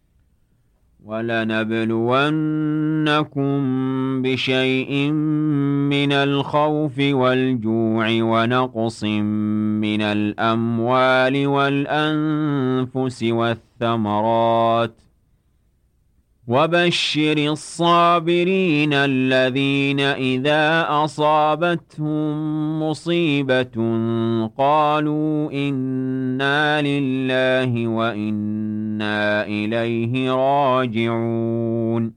ولنبلونكم بشيء من الخوف والجوع ونقص من الأموال والأنفس والثمرات وبشر الصابرين الذين إذا أصابتهم مصيبة قالوا إنا لله وإنا إليه راجعون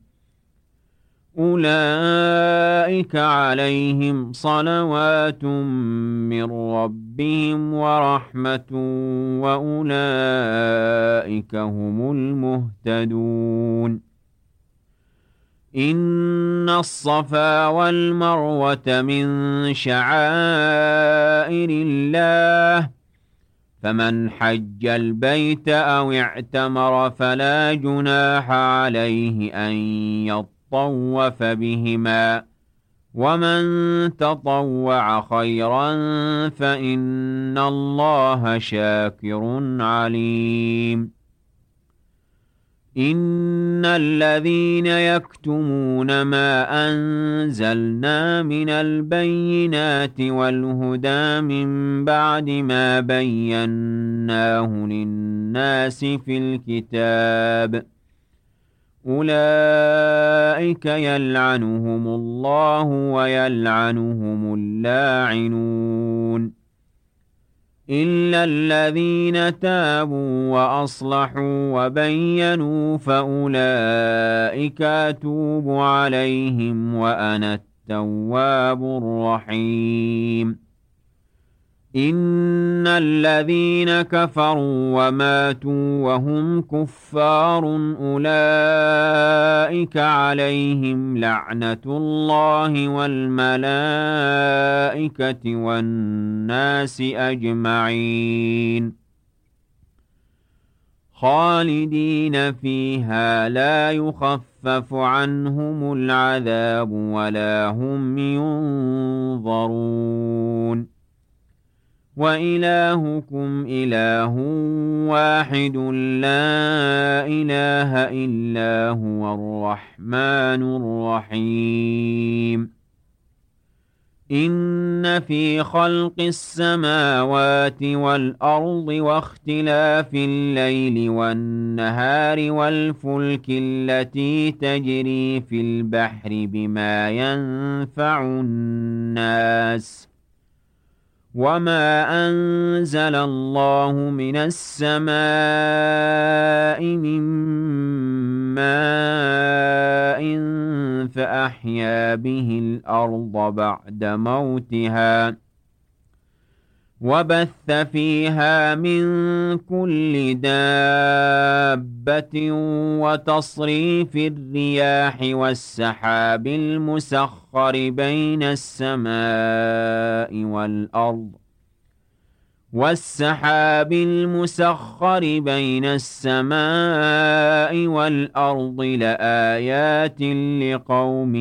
أولئك عليهم صلوات من ربهم ورحمة وأولئك هم المهتدون إن الصفا والمروة من شعائر الله فمن حج البيت أو اعتمر فلا جناح عليه أن يطوف بهما ومن تطوع خيرا فإن الله شاكر عليم إن الذين يكتمون ما أنزلنا من البينات والهدى من بعد ما بيناه للناس في الكتاب أولئك يلعنهم الله ويلعنهم اللاعنون إلا الذين تابوا وأصلحوا وبينوا فأولئك أتوب عليهم وأنا التواب الرحيم إن الذين كفروا وماتوا وهم كفار أولئك عليهم لعنة الله والملائكة والناس أجمعين خالدين فيها لا يخفف عنهم العذاب ولا هم ينظرون وإلهكم إله واحد لا إله إلا هو الرحمن الرحيم إن في خلق السماوات والأرض واختلاف الليل والنهار والفلك التي تجري في البحر بما ينفع الناس وما أنزل الله من السماء من ماء فأحيا به الأرض بعد موتها وبث فيها من كل دابة وتصريف الرياح والسحاب المسخر بين السماء والأرض لآيات لقوم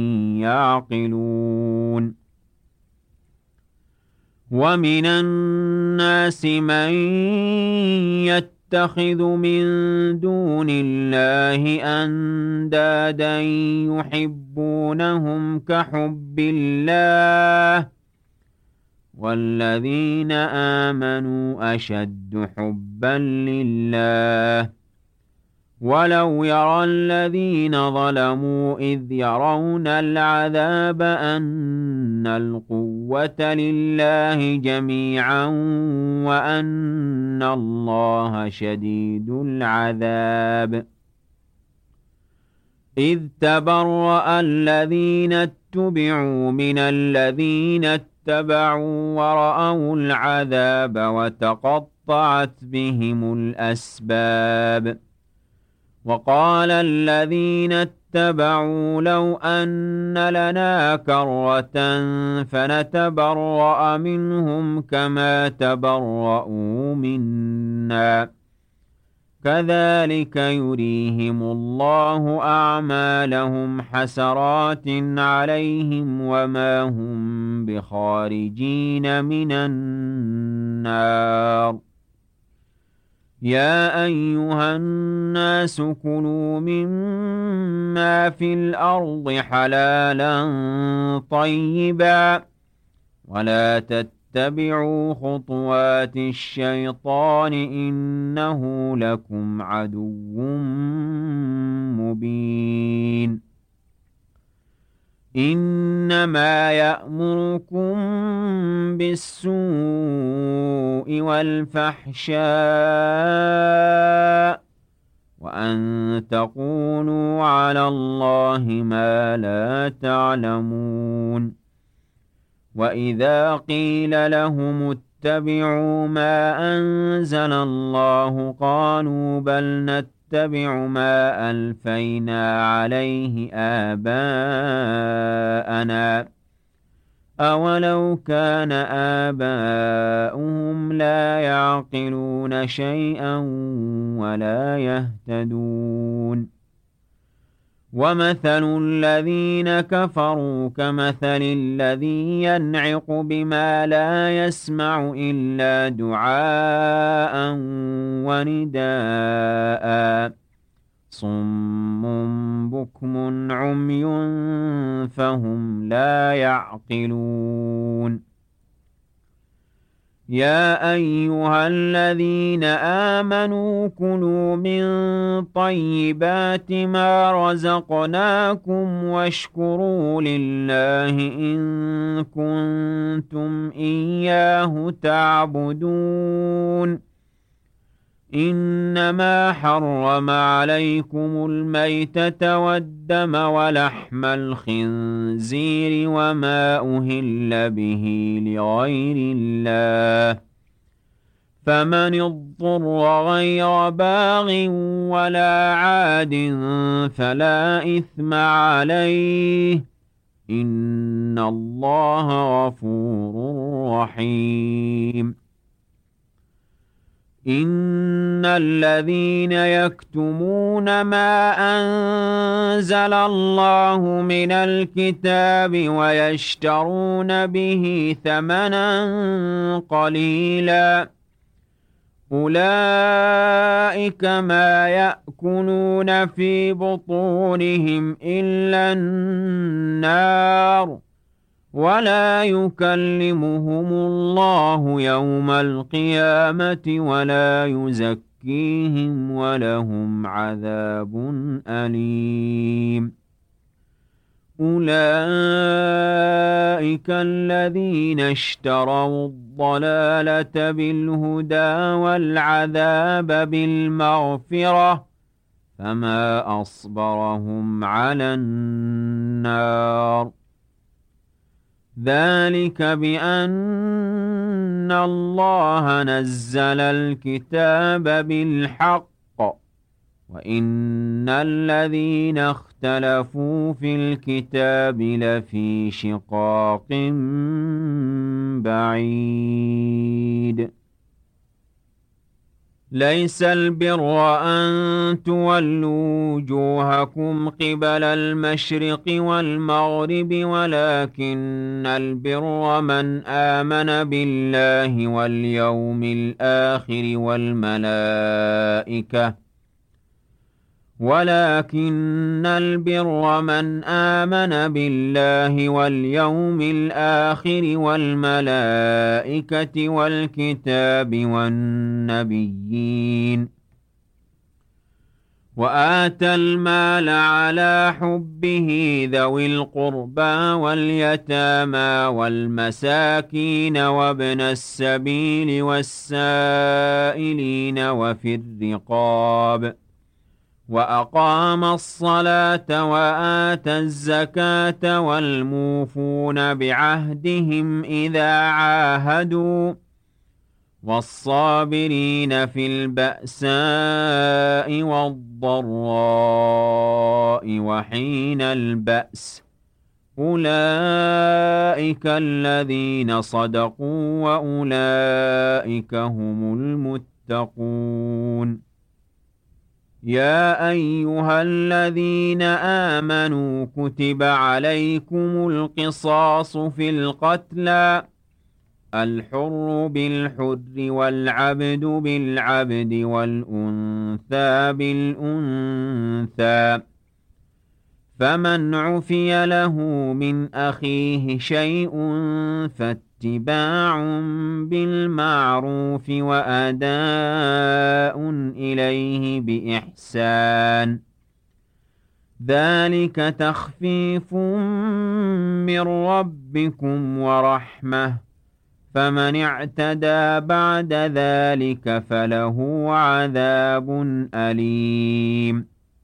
يعقلون ومن الناس من يتخذ من دون الله أندادا يحبونهم كحب الله والذين آمنوا أشد حبا لله ولو يرى الذين ظلموا إذ يرون العذاب أن القوة لله جميعا وأن الله شديد العذاب إذ تبرأ الذين اتبعوا من الذين اتبعوا ورأوا العذاب وتقطعت بهم الأسباب وقال الذين اتبعوا لو أن لنا كرة فنتبرأ منهم كما تبرأوا منا كذلك يريهم الله أعمالهم حسرات عليهم وما هم بخارجين من النار يا أيها الناس كلوا مما في الأرض حلالا طيبا ولا تتبعوا خطوات الشيطان إنه لكم عدو مبين إنما يأمركم بالسوء والفحشاء وأن تقولوا على الله ما لا تعلمون وإذا قيل لهم اتبعوا ما أنزل الله قالوا بل نتبع ما ألفينا عليه آباءنا أولو كان آباؤهم لا يعقلون شيئا ولا يهتدون ومثل الذين كفروا كمثل الذي ينعق بما لا يسمع إلا دعاء ونداء صم بكم عمي فهم لا يعقلون يا أيها الذين آمنوا كلوا من طيبات ما رزقناكم واشكروا لله إن كنتم إياه تعبدون إنما حرم عليكم الميتة والدم ولحم الخنزير وما أهل به لغير الله فمن اضطر غير باغ ولا عاد فلا إثم عليه إن الله غفور رحيم إن الذين يكتمون ما أنزل الله من الكتاب ويشترون به ثمنا قليلا أولئك ما يأكلون في بطونهم إلا النار ولا يكلمهم الله يوم القيامة ولا يزكيهم ولهم عذاب أليم أولئك الذين اشتروا الضلالة بالهدى والعذاب بالمغفرة فما أصبرهم على النار ذلك بأن الله نزل الكتاب بالحق وإن الذين اختلفوا في الكتاب لفي شقاق بعيد ليس البر أن تولوا وجوهكم قبل المشرق والمغرب ولكن البر من آمن بالله واليوم الآخر والملائكة والكتاب والنبيين وآتى المال على حبه ذوي القربى واليتامى والمساكين وابن السبيل والسائلين وفي الرقاب وأقام الصلاة وآتى الزكاة والموفون بعهدهم إذا عاهدوا والصابرين في البأساء والضراء وحين البأس أولئك الذين صدقوا وأولئك هم المتقون يا أيها الذين آمنوا كتب عليكم القصاص في القتلى الحر بالحر والعبد بالعبد والأنثى بالأنثى فمن عفي له من أخيه شيء فاتباع بالمعروف وأداء إليه بإحسان ذلك تخفيف من ربكم ورحمة فمن اعتدى بعد ذلك فله عذاب أليم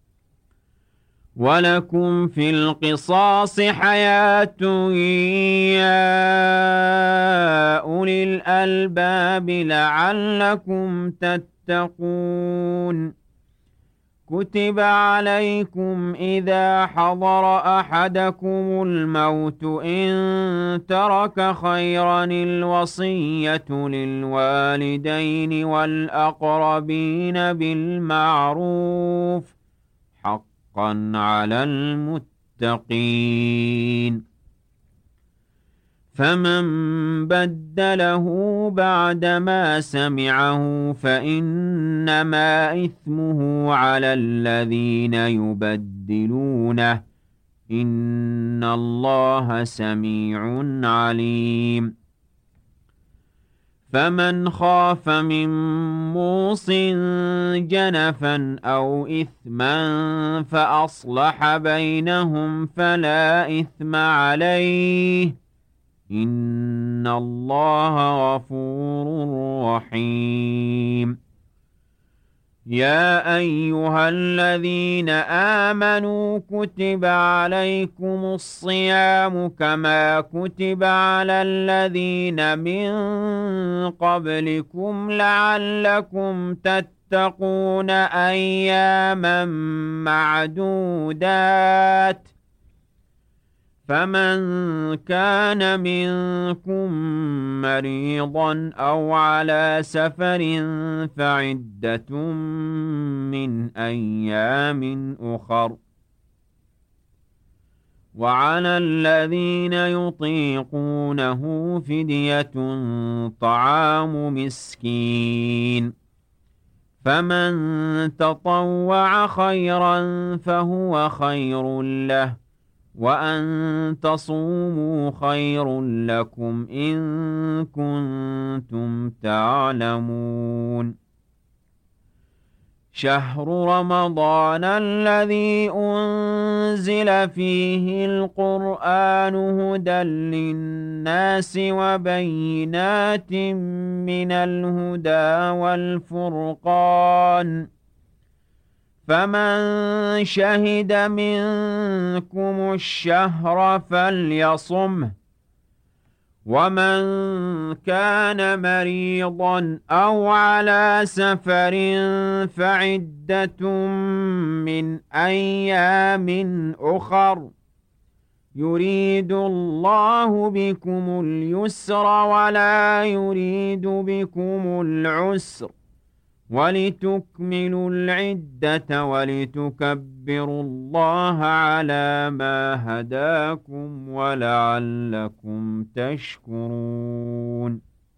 ولكم في القصاص حياة يا أولي الألباب لعلكم تتقون كتب عليكم إذا حضر أحدكم الموت إن ترك خيرا الوصية للوالدين والأقربين بالمعروف حقا على المتقين فمن بدله بعدما سمعه فإنما إثمه على الذين يبدلونه إن الله سميع عليم فمن خاف من موص جنفا أو إثما فأصلح بينهم فلا إثم عليه إن الله غفور رحيم يا أيها الذين آمنوا كتب عليكم الصيام كما كتب على الذين من قبلكم لعلكم تتقون أياما معدودات فمن كان منكم مريضا أو على سفر فعدة من أيام أخر وعلى الذين يطيقونه فدية طعام مسكين فمن تطوع خيرا فهو خير له وأن تصوموا خير لكم إن كنتم تعلمون شهر رمضان الذي أنزل فيه القرآن هدى للناس وبينات من الهدى والفرقان فمن شهد منكم الشهر فليصمه ومن كان مريضا أو على سفر فعدة من أيام أخر يريد الله بكم اليسر ولا يريد بكم العسر ولتكملوا العدة ولتكبروا الله على ما هداكم ولعلكم تشكرون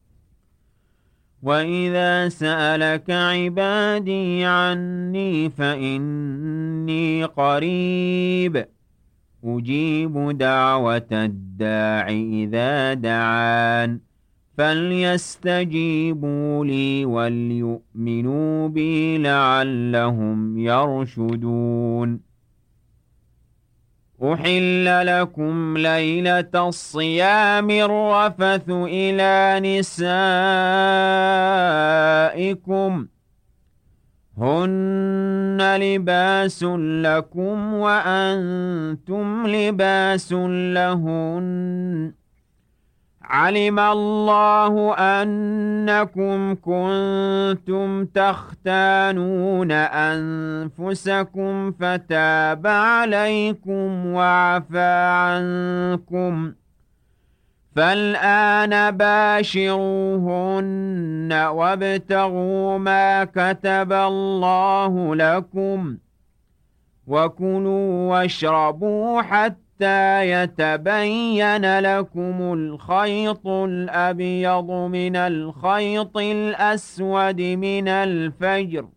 وإذا سألك عبادي عني فإني قريب أجيب دعوة الداع إذا دعان فليستجيبوا لي وليؤمنوا بي لعلهم يرشدون أحل لكم ليلة الصيام الرفث إلى نسائكم هن لباس لكم وأنتم لباس لهن علم الله أنكم كنتم تختانون أنفسكم فتاب عليكم وعفى عنكم فالآن باشروهن وابتغوا ما كتب الله لكم وكلوا واشربوا حتى يتبين لكم الخيط الأبيض من الخيط الأسود من الفجر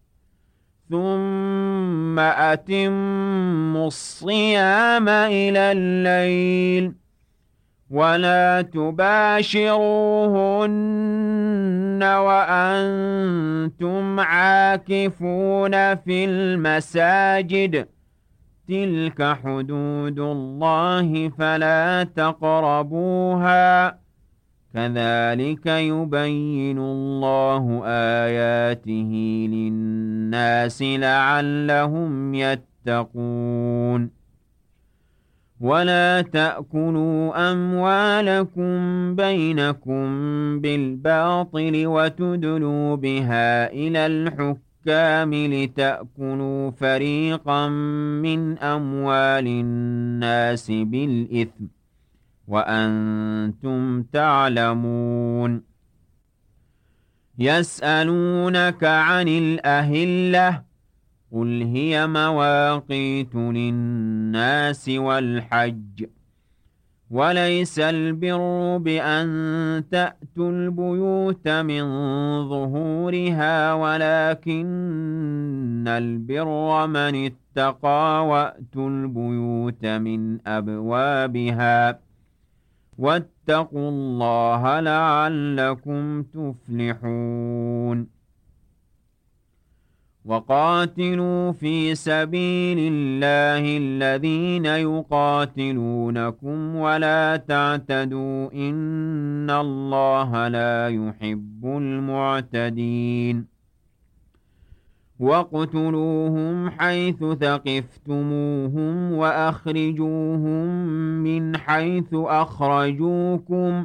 ثم أتموا الصيام إلى الليل ولا تباشروهن وأنتم عاكفون في المساجد تلك حدود الله فلا تقربوها كذلك يبين الله آياته للناس لعلهم يتقون ولا تأكلوا أموالكم بينكم بالباطل وتدلوا بها إلى الحكام لتأكلوا فريقا من أموال الناس بالإثم وأنتم تعلمون يسألونك عن الأهلة قل هي مواقيت للناس والحج وليس البر بأن تأتوا البيوت من ظهورها ولكن البر من اتقى وأتوا البيوت من أبوابها واتقوا الله لعلكم تفلحون وقاتلوا في سبيل الله الذين يقاتلونكم ولا تعتدوا إن الله لا يحب المعتدين واقتلوهم حيث ثقفتموهم وأخرجوهم من حيث أخرجوكم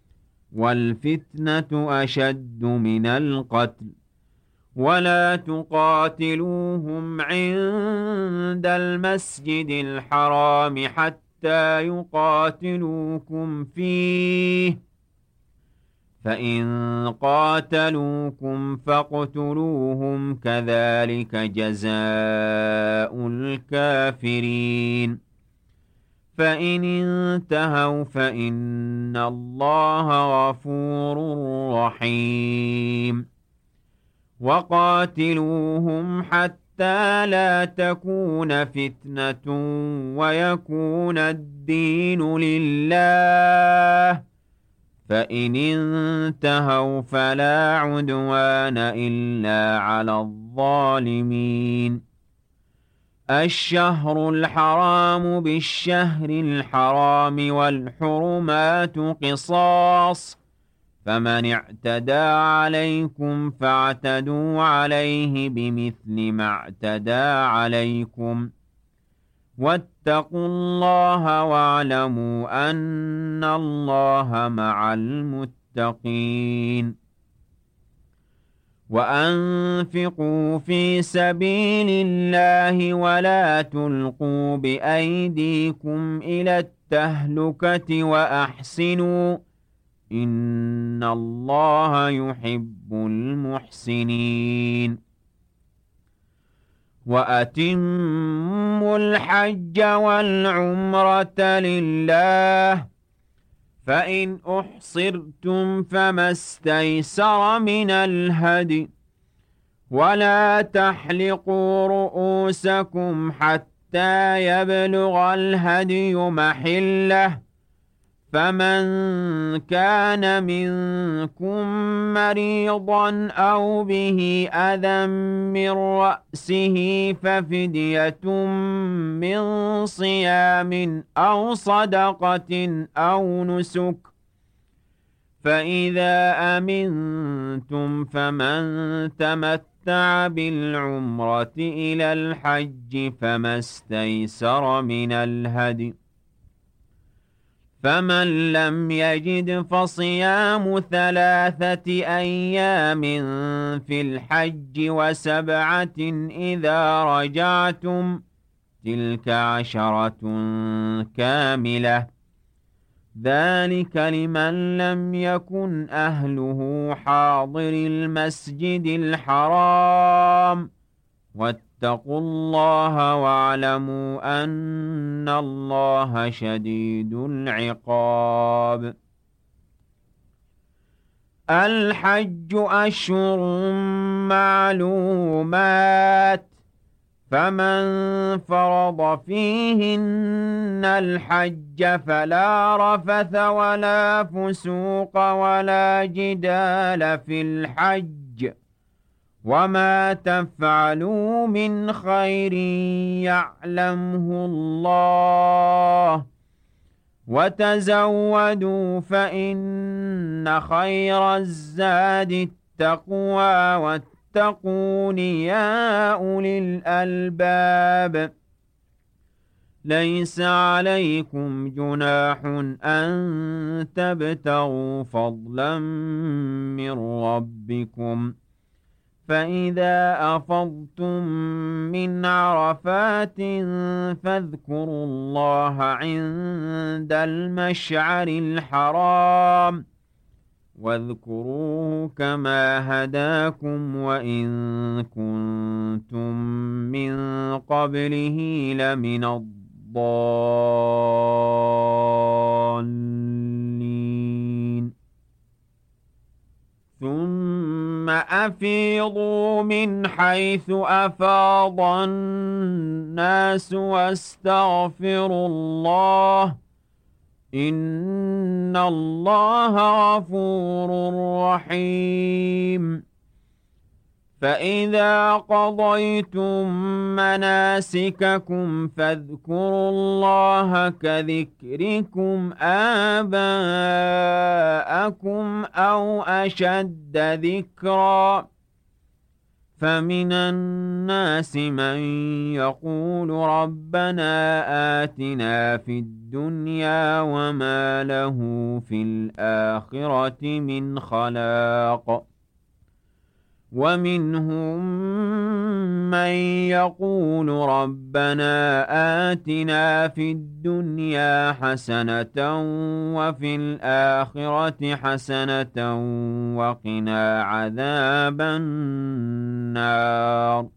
والفتنة أشد من القتل ولا تقاتلوهم عند المسجد الحرام حتى يقاتلوكم فيه فإن قاتلوكم فاقتلوهم كذلك جزاء الكافرين فإن انتهوا فإن الله غفور رحيم وقاتلوهم حتى حتى لا تكون فتنة ويكون الدين لله، فإن انتهوا فلا عدوان إلا على الظالمين. الشهر الحرام بالشهر الحرام والحرمات قصاص، فمن اعتدى عليكم فاعتدوا عليه بمثل ما اعتدى عليكم، واتقوا الله واعلموا أن الله مع المتقين. وأنفقوا في سبيل الله ولا تلقوا بأيديكم إلى التهلكة وأحسنوا إن الله يحب المحسنين. وأتموا الحج والعمرة لله، فإن أحصرتم فما استيسر من الهدي، ولا تحلقوا رؤوسكم حتى يبلغ الهدي محله، فمن كان منكم مريضا أو به أذى من رأسه ففدية من صيام أو صدقة أو نسك، فإذا أمنتم فمن تمتع بالعمرة إلى الحج فما استيسر من الهدي، فمن لم يجد فصيام 3 أيام في الحج و7 إذا رجعتم، تلك 10 كاملة، ذلك لمن لم يكن أهله حاضر المسجد الحرام. واتقوا الله واعلموا أن الله شديد العقاب. الحج أشهر معلومات، فمن فرض فيهن الحج فلا رفث ولا فسوق ولا جدال في الحج، وما تفعلوا من خير يعلمه الله، وتزودوا فإن خير الزاد التقوى، واتقون يا أولي الألباب. ليس عليكم جناح أن تبتغوا فضلا من ربكم، فإذا أفضتم من عرفات فاذكروا الله عند المشعر الحرام، واذكروه كما هداكم وإن كنتم من قبله لمن الضالين. ثم أفيضوا من حيث أفاض الناس واستغفروا الله إن الله غفور رحيم. فإذا قضيتم مناسككم فاذكروا الله كذكركم آباءكم أو أشد ذكرا، فمن الناس من يقول ربنا آتنا في الدنيا وما له في الآخرة من خلاق، ومنهم من يقول ربنا آتنا في الدنيا حسنة وفي الآخرة حسنة وقنا عذاب النار.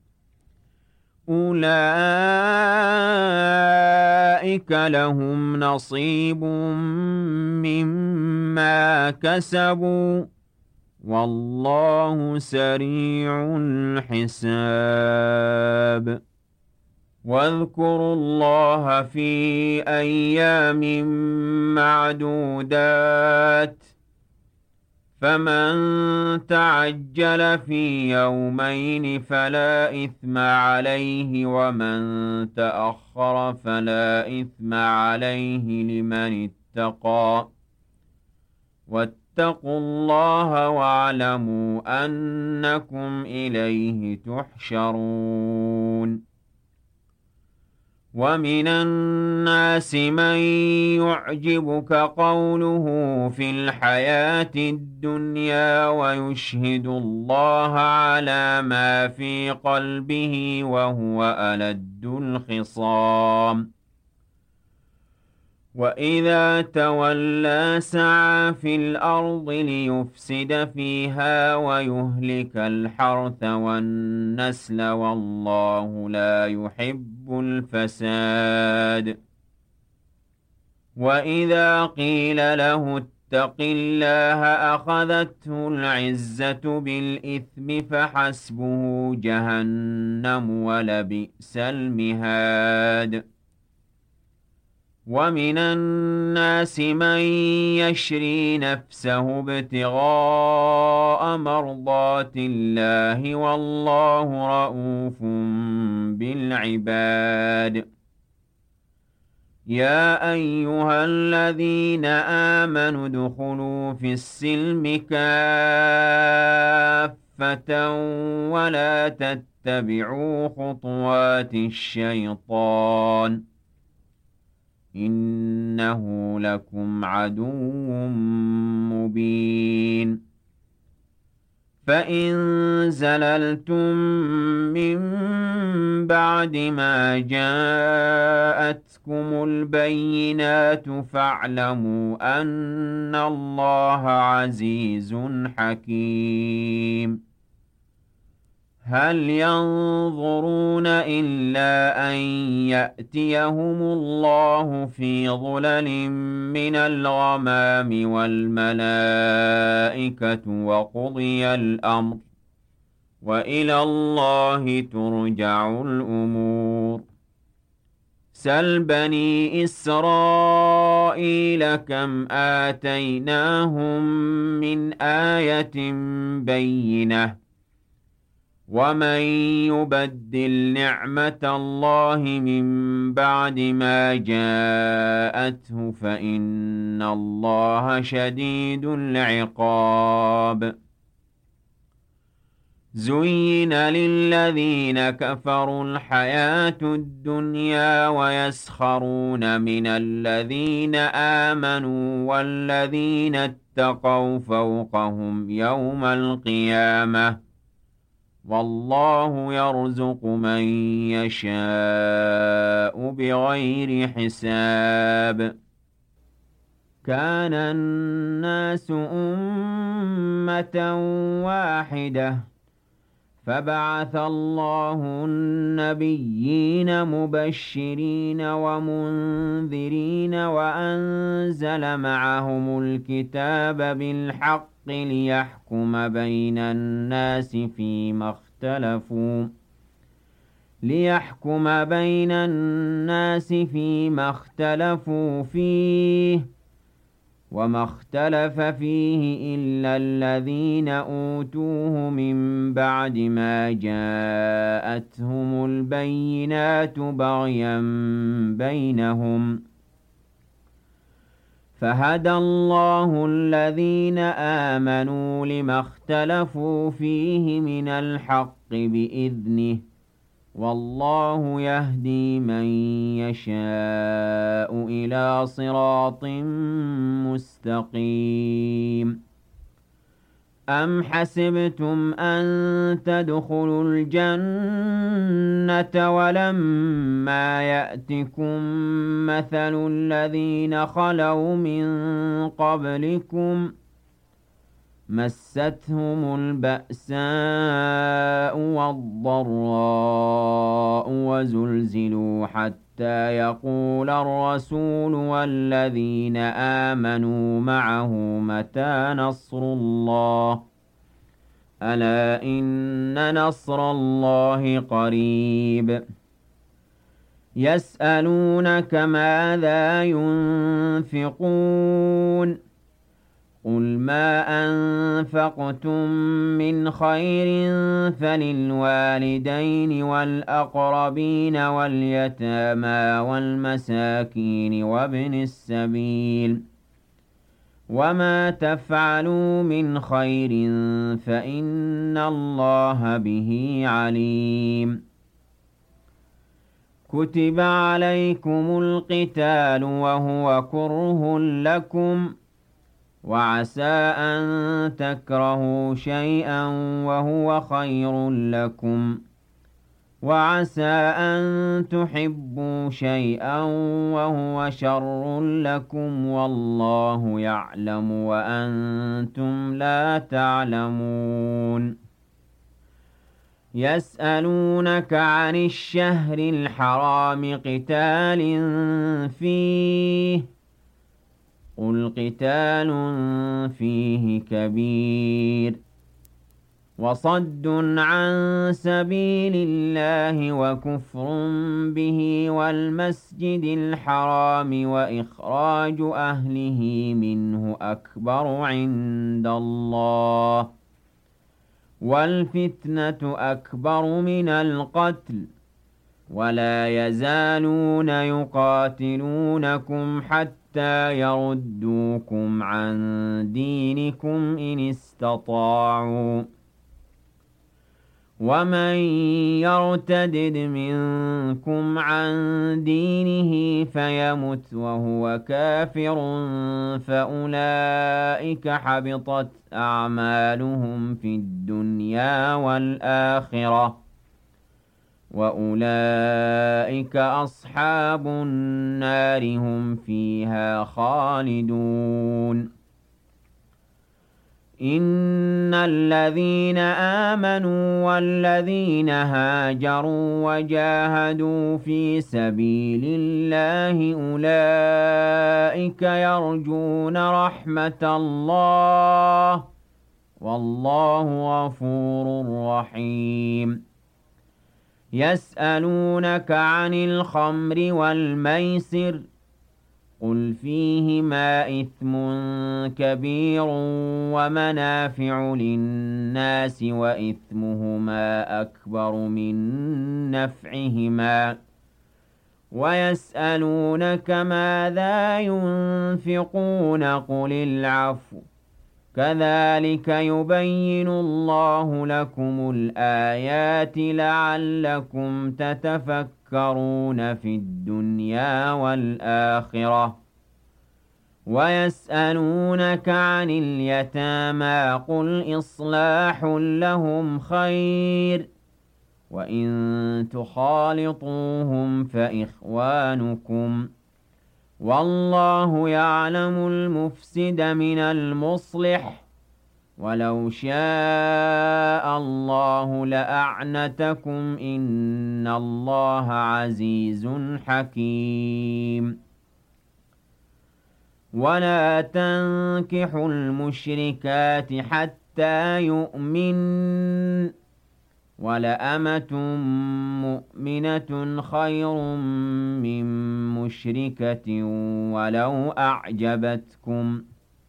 أولئك لهم نصيب مما كسبوا والله سريع الحساب. واذكروا الله في أيام معدودات، فمن تعجل في يومين فلا إثم عليه، ومن تأخر فلا إثم عليه لمن اتقى. واتقوا الله واعلموا أنكم إليه تحشرون. ومن الناس من يعجبك قوله في الحياة الدنيا ويشهد الله على ما في قلبه وهو ألد الخصام. وإذا تولى سعى في الأرض ليفسد فيها ويهلك الحرث والنسل، والله لا يحب الفساد. وإذا قيل له اتق الله أخذته العزة بالإثم فحسبه جهنم ولبئس المهاد. ومن الناس من يشري نفسه ابتغاء مرضات الله، والله رءوف بالعباد. يا أيها الذين آمنوا ادخلوا في السلم كافة ولا تتبعوا خطوات الشيطان، إنه لكم عدو مبين. فإن زللتم من بعد ما جاءتكم البينات فاعلموا أن الله عزيز حكيم. هل ينظرون إلا أن يأتيهم الله في ظلل من الغمام والملائكة وقضي الأمر، وإلى الله ترجع الأمور. سل بني إسرائيل كم آتيناهم من آية بينة، ومن يبدل نعمة الله من بعد ما جاءته فإن الله شديد العقاب. زين للذين كفروا الحياة الدنيا ويسخرون من الذين آمنوا والذين اتقوا فوقهم يوم القيامة، والله يرزق من يشاء بغير حساب. كان الناس أمة واحدة، فبعث الله النبيين مبشرين ومنذرين وأنزل معهم الكتاب بالحق ليحكم بين الناس فيما اختلفوا فيه، وما اختلف فيه إلا الذين أوتوه من بعد ما جاءتهم البينات بغيا بينهم، فهدى الله الذين آمنوا لما اختلفوا فيه من الحق بإذنه، والله يهدي من يشاء إلى صراط مستقيم. أم حسبتم أن تدخلوا الجنة ولما يأتكم مثل الذين خلوا من قبلكم مستهم البأساء والضراء وزلزلوا حتى يقول الرسول والذين آمنوا معه متى نصر الله، ألا إن نصر الله قريب يسألونك ماذا ينفقون قل ما أنفقتم من خير فللوالدين والأقربين واليتامى والمساكين وابن السبيل وما تفعلوا من خير فإن الله به عليم كتب عليكم القتال وهو كره لكم وعسى أن تكرهوا شيئا وهو خير لكم وعسى أن تحبوا شيئا وهو شر لكم والله يعلم وأنتم لا تعلمون يسألونك عن الشهر الحرام قتال فيه قل قتال فيه كبير وصد عن سبيل الله وكفر به والمسجد الحرام وإخراج أهله منه أكبر عند الله والفتنة أكبر من القتل ولا يزالون يقاتلونكم حتى يردوكم عن دينكم إن استطاعوا ومن يرتدد منكم عن دينه فيمت وهو كافر فأولئك حبطت أعمالهم في الدنيا والآخرة وأولئك أصحاب النار هم فيها خالدون إن الذين آمنوا والذين هاجروا وجاهدوا في سبيل الله أولئك يرجون رحمة الله والله غفور رحيم يسألونك عن الخمر والميسر قل فيهما إثم كبير ومنافع للناس وإثمهما أكبر من نفعهما ويسألونك ماذا ينفقون قل العفو كذلك يبين الله لكم الآيات لعلكم تتفكرون في الدنيا والآخرة ويسألونك عن اليتامى قل إصلاح لهم خير وإن تخالطوهم فإخوانكم والله يعلم المفسد من المصلح ولو شاء الله لأعنتكم إن الله عزيز حكيم ولا تنكحوا المشركات حتى يؤمن ولأمة مؤمنة خير من مشركة ولو أعجبتكم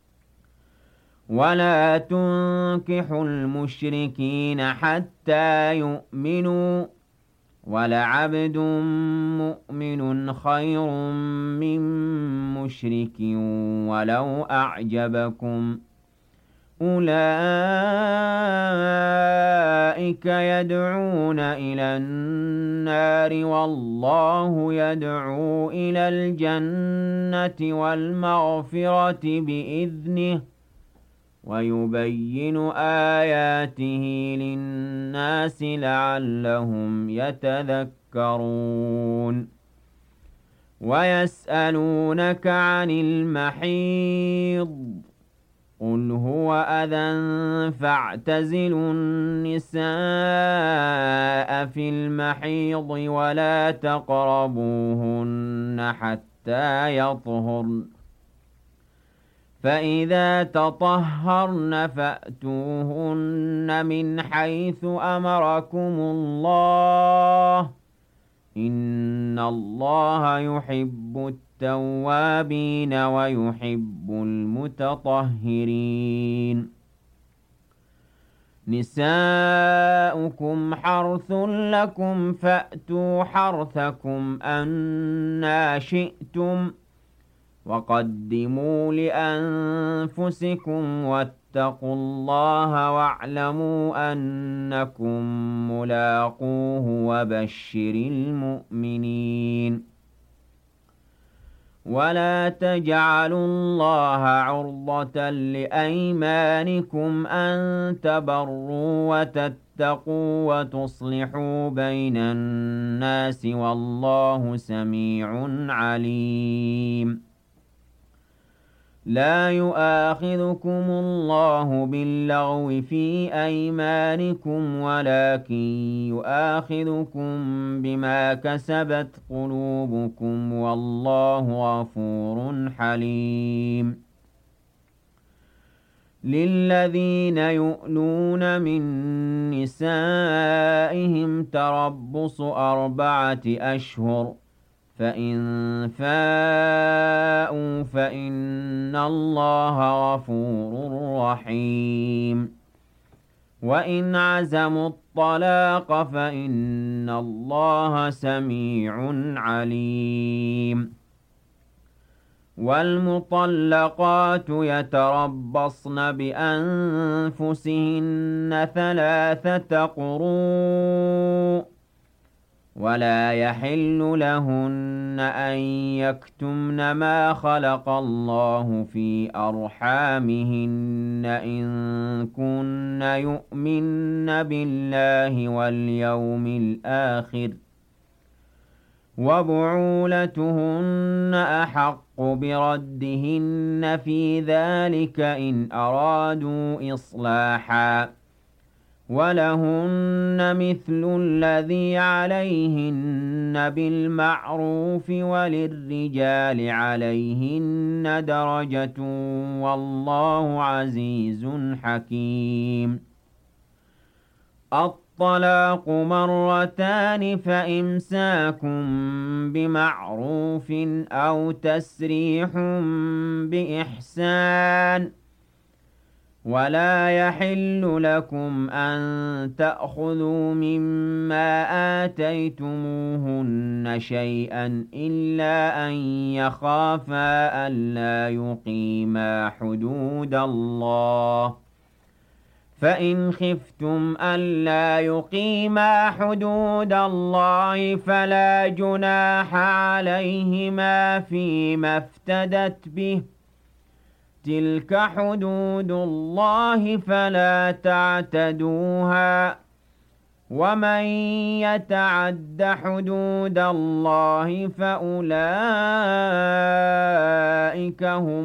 ولا تنكحوا المشركين حتى يؤمنوا ولعبد مؤمن خير من مشرك ولو أعجبكم أولئك يدعون إلى النار والله يدعو إلى الجنة والمغفرة بإذنه ويبين آياته للناس لعلهم يتذكرون ويسألونك عن المحيض قل هو أذى فاعتزلوا النساء في المحيض ولا تقربوهن حتى يطهرن فإذا تطهرن فأتوهن من حيث أمركم الله إن الله يحب التوابين ويحب المتطهرين نساؤكم حرث لكم فأتوا حرثكم أنى شئتم وقدموا لأنفسكم واتقوا الله واعلموا أنكم ملاقوه وبشر المؤمنين ولا تجعلوا الله عرضة لأيمانكم أن تبروا وتتقوا وتصلحوا بين الناس والله سميع عليم لا يؤاخذكم الله باللغو في أيمانكم ولكن يؤاخذكم بما كسبت قلوبكم والله غفور حليم للذين يؤلون من نسائهم تربص 4 أشهر فإن فاءوا فإن الله غفور رحيم وإن عزموا الطلاق فإن الله سميع عليم والمطلقات يتربصن بأنفسهن 3 قروء ولا يحل لهن أن يكتمن ما خلق الله في أرحامهن إن كن يؤمن بالله واليوم الآخر وبعولتهن أحق بردهن في ذلك إن أرادوا إصلاحا ولهن مثل الذي عليهن بالمعروف وللرجال عليهن درجة والله عزيز حكيم الطلاق 2 فإمساكم بمعروف أو تسريح بإحسان ولا يحل لكم أن تأخذوا مما آتيتموهن شيئا إلا أن يخافا ألا يقيما حدود الله فإن خفتم ألا يقيما حدود الله فلا جناح عليهما فيما افتدت به تلك حدود الله فلا تعتدوها ومن يتعد حدود الله فأولئك هم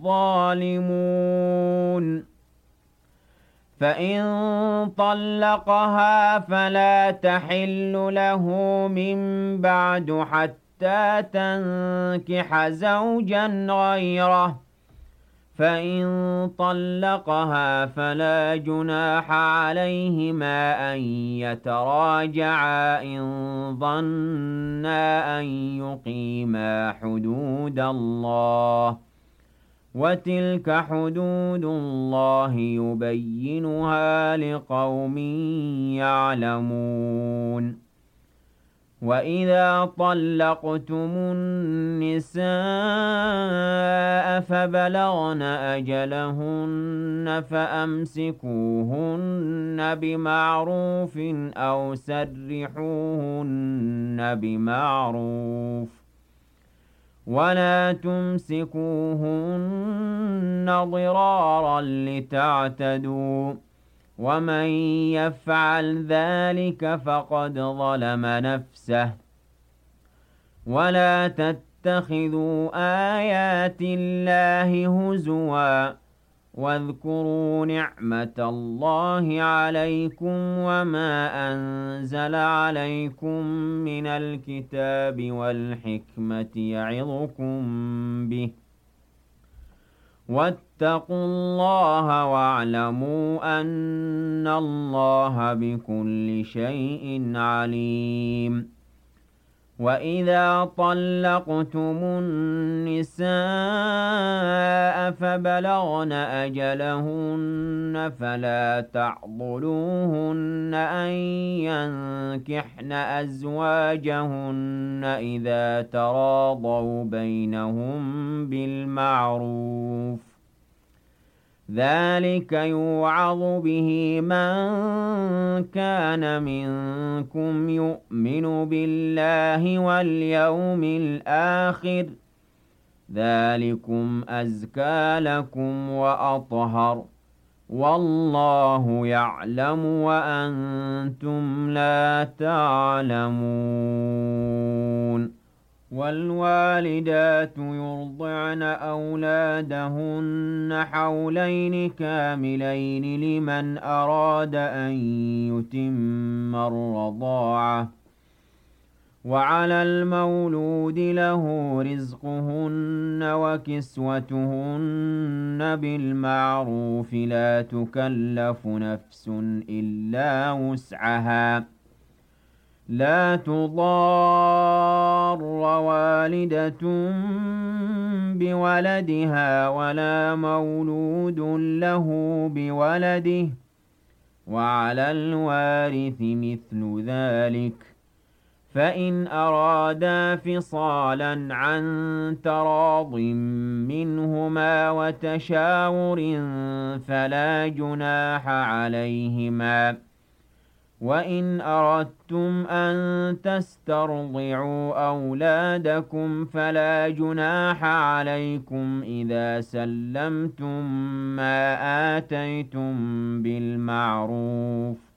الظالمون فإن طلقها فلا تحل له من بعد حتى تنكح زوجا غيره فإن طلقها فلا جناح عليهما أن يتراجعا إن ظنا أن يقيما حدود الله وتلك حدود الله يبينها لقوم يعلمون وإذا طلقتم النساء فبلغن أجلهن فأمسكوهن بمعروف أو سرحوهن بمعروف ولا تمسكوهن ضرارا لتعتدوا ومن يفعل ذلك فقد ظلم نفسه ولا تتخذوا آيات الله هزوا واذكروا نعمة الله عليكم وما أنزل عليكم من الكتاب والحكمة يعظكم به واتقوا الله واعلموا أن الله بكل شيء عليم. وإذا طلقتم النساء فبلغن أجلهن فلا تعضلوهن أن ينكحن أزواجهن إذا تراضوا بينهم بالمعروف، ذلك يوعظ به من كان منكم يؤمن بالله واليوم الآخر، ذلكم أزكى لكم وأطهر، والله يعلم وأنتم لا تعلمون. والوالدات يرضعن أولادهن حولين كاملين لمن أراد أن يتم الرضاعة، وعلى المولود له رزقهن وكسوتهن بالمعروف، لا تكلف نفس إلا وسعها، لا تضار والدة بولدها ولا مولود له بولده، وعلى الوارث مثل ذلك، فإن أرادا فصالا عن تراض منهما وتشاور فلا جناح عليهما. وإن أردتم أن تسترضعوا أولادكم فلا جناح عليكم إذا سلمتم ما آتيتم بالمعروف،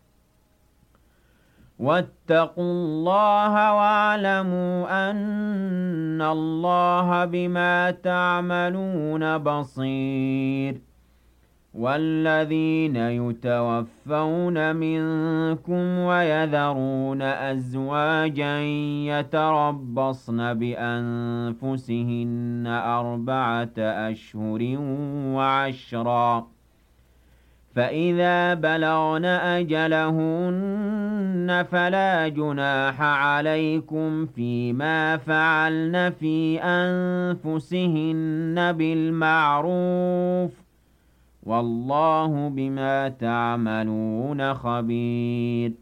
واتقوا الله واعلموا أن الله بما تعملون بصير. والذين يتوفون منكم ويذرون أزواجا يتربصن بأنفسهن 4 أشهر وعشرا، فإذا بلغن أجلهن فلا جناح عليكم فيما فعلن في أنفسهن بالمعروف، والله بما تعملون خبير.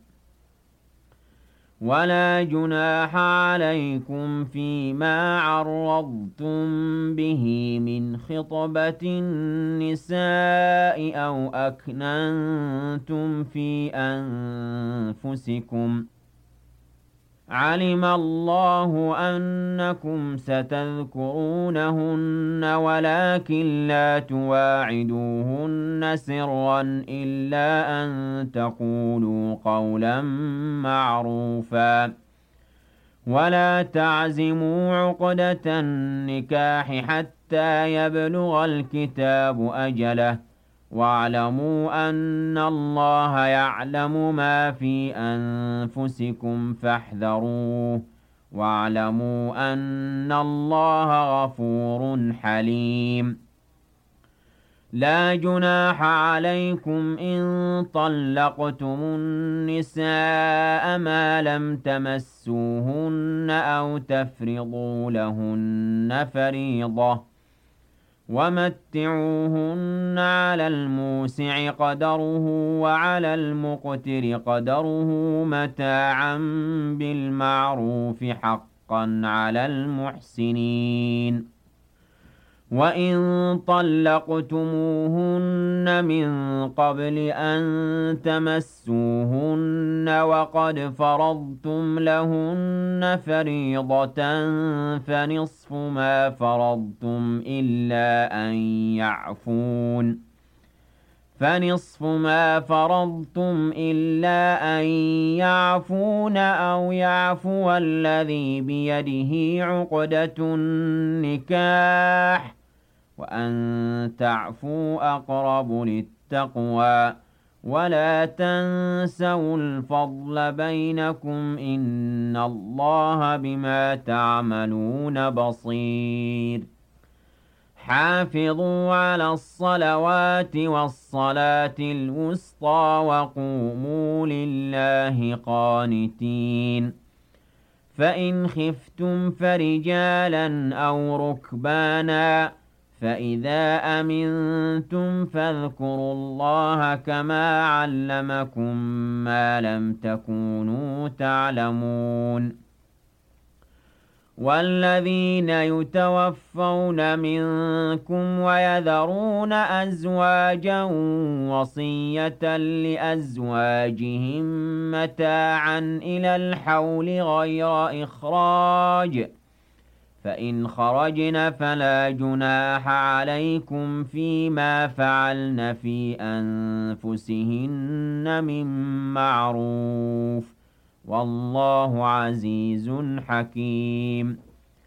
ولا جناح عليكم فيما عرضتم به من خطبة النساء أو أكننتم في أنفسكم، علم الله أنكم ستذكرونهن ولكن لا تواعدوهن سرا إلا أن تقولوا قولا معروفا، ولا تعزموا عقدة النكاح حتى يبلغ الكتاب أجله، واعلموا أن الله يعلم ما في أنفسكم فاحذروه، واعلموا أن الله غفور حليم. لا جناح عليكم إن طلقتم النساء ما لم تمسوهن أو تفرضوا لهن فريضة، ومتعوهن على الموسع قدره وعلى المقتر قدره متاعا بالمعروف حقا على المحسنين. وإن طلقتموهن من قبل أن تمسوهن وقد فرضتم لهن فريضة فنصف ما فرضتم إلا أن يعفون أو يعفو الذي بيده عقدة النكاح، وأن تعفوا أقرب للتقوى، ولا تنسوا الفضل بينكم إن الله بما تعملون بصير. حافظوا على الصلوات والصلاة الوسطى وقوموا لله قانتين فإن خفتم فرجالا أو ركبانا فإذا أمنتم فاذكروا الله كما علمكم ما لم تكونوا تعلمون والذين يتوفون منكم ويذرون أزواجا وصية لأزواجهم متاعا إلى الحول غير إخراج فإن خرجن فلا جناح عليكم فيما فعلن في أنفسهن من معروف والله عزيز حكيم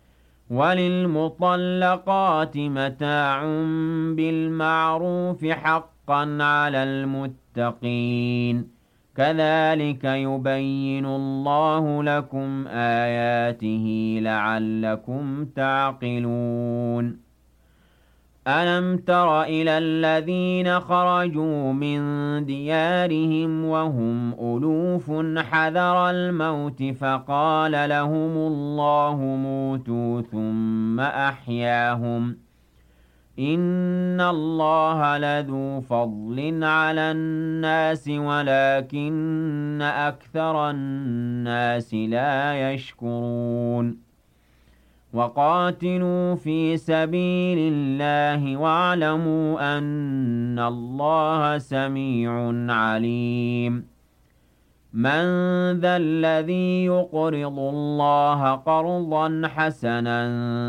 وللمطلقات متاع بالمعروف حقا على المتقين كذلك يبين الله لكم آياته لعلكم تعقلون ألم تر إلى الذين خرجوا من ديارهم وهم ألوف حذر الموت فقال لهم الله موتوا ثم أحياهم إن الله لذو فضل على الناس ولكن أكثر الناس لا يشكرون وقاتلوا في سبيل الله واعلموا أن الله سميع عليم من ذا الذي يقرض الله قرضا حسنا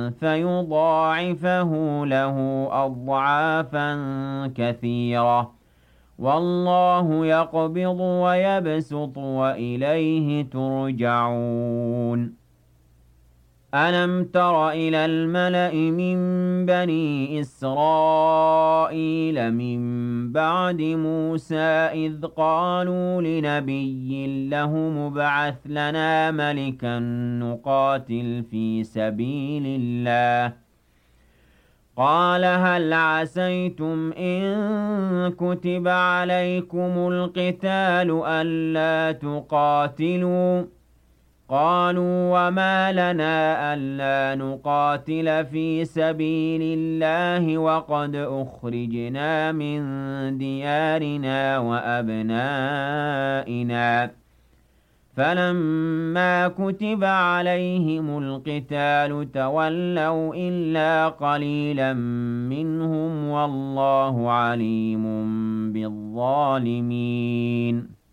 فيضاعفه له أضعافا كثيرة والله يقبض ويبسط وإليه ترجعون ألم تر إلى الملأ من بني إسرائيل من بعد موسى إذ قالوا لنبي له مبعث لنا ملكا نقاتل في سبيل الله قال هل عسيتم إن كتب عليكم القتال ألا تقاتلوا قالوا وما لنا ألا نقاتل في سبيل الله وقد أخرجنا من ديارنا وأبنائنا فلما كتب عليهم القتال تولوا إلا قليلا منهم والله عليم بالظالمين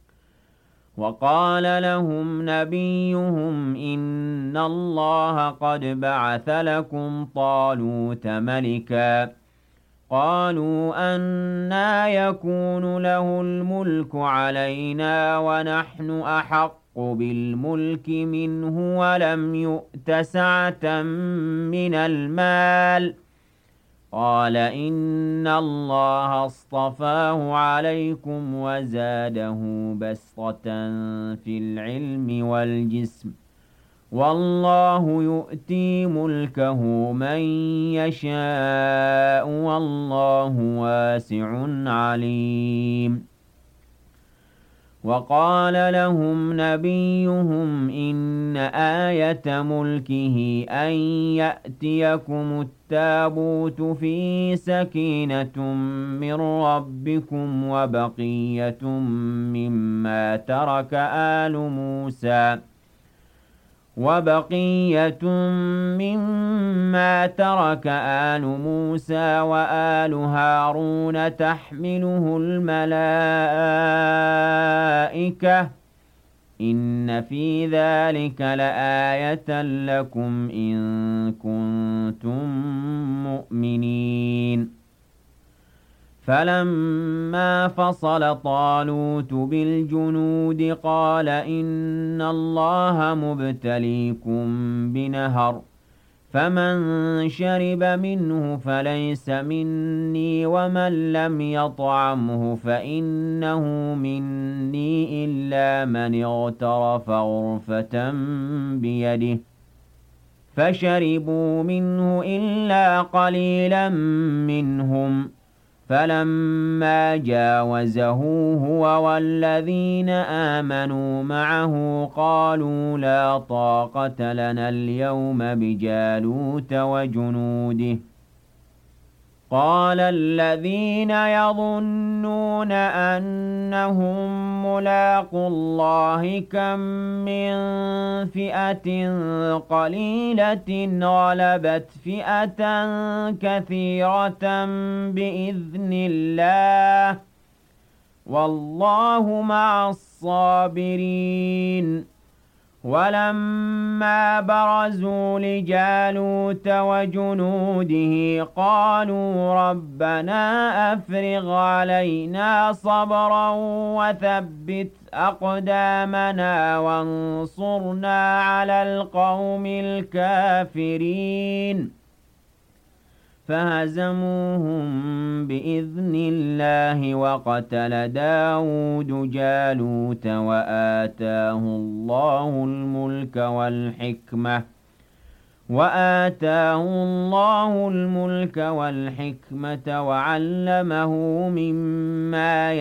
وقال لهم نبيهم إن الله قد بعث لكم طالوت ملكا قالوا أنى يكون له الملك علينا ونحن أحق بالملك منه ولم يؤت سعة من المال قال إن الله اصطفاه عليكم وزاده بسطة في العلم والجسم والله يؤتي ملكه من يشاء والله واسع عليم وقال لهم نبيهم إن آية ملكه أن يأتيكم التابوت في سكينة من ربكم وبقية مما ترك آل موسى وآل هارون تحمله الملائكة إن في ذلك لآية لكم إن كنتم مؤمنين فلما فصل طالوت بالجنود قال إن الله مبتليكم بنهر فمن شرب منه فليس مني ومن لم يطعمه فإنه مني إلا من اغترف غرفة بيده فشربوا منه إلا قليلا منهم، فلما جاوزه هو والذين آمنوا معه قالوا لا طاقة لنا اليوم بجالوت وجنوده. قال الذين يظنون أنهم ملاقو الله كم من فئة قليلة غلبت فئة كثيرة بإذن الله، والله مع الصابرين. ولما برزوا لجالوت وجنوده قالوا ربنا أفرغ علينا صبرا وثبت أقدامنا وانصرنا على القوم الكافرين. فهزموهم بإذن الله، وقتل داود جالوت وآتاه الله الملك والحكمة وعلمه مما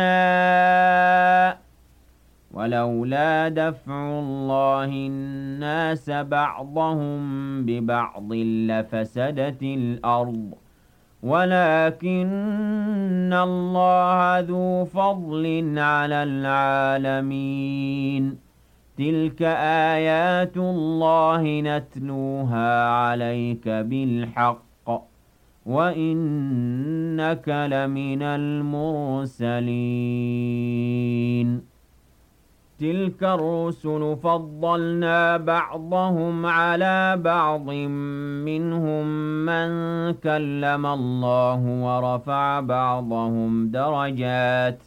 يشاء. ولولا دفع الله الناس بعضهم ببعض لفسدت الأرض، ولكن الله ذو فضل على العالمين. تلك آيات الله نتلوها عليك بالحق، وإنك لمن المرسلين. تلك الرسل فضلنا بعضهم على بعض، منهم من كلم الله ورفع بعضهم درجات،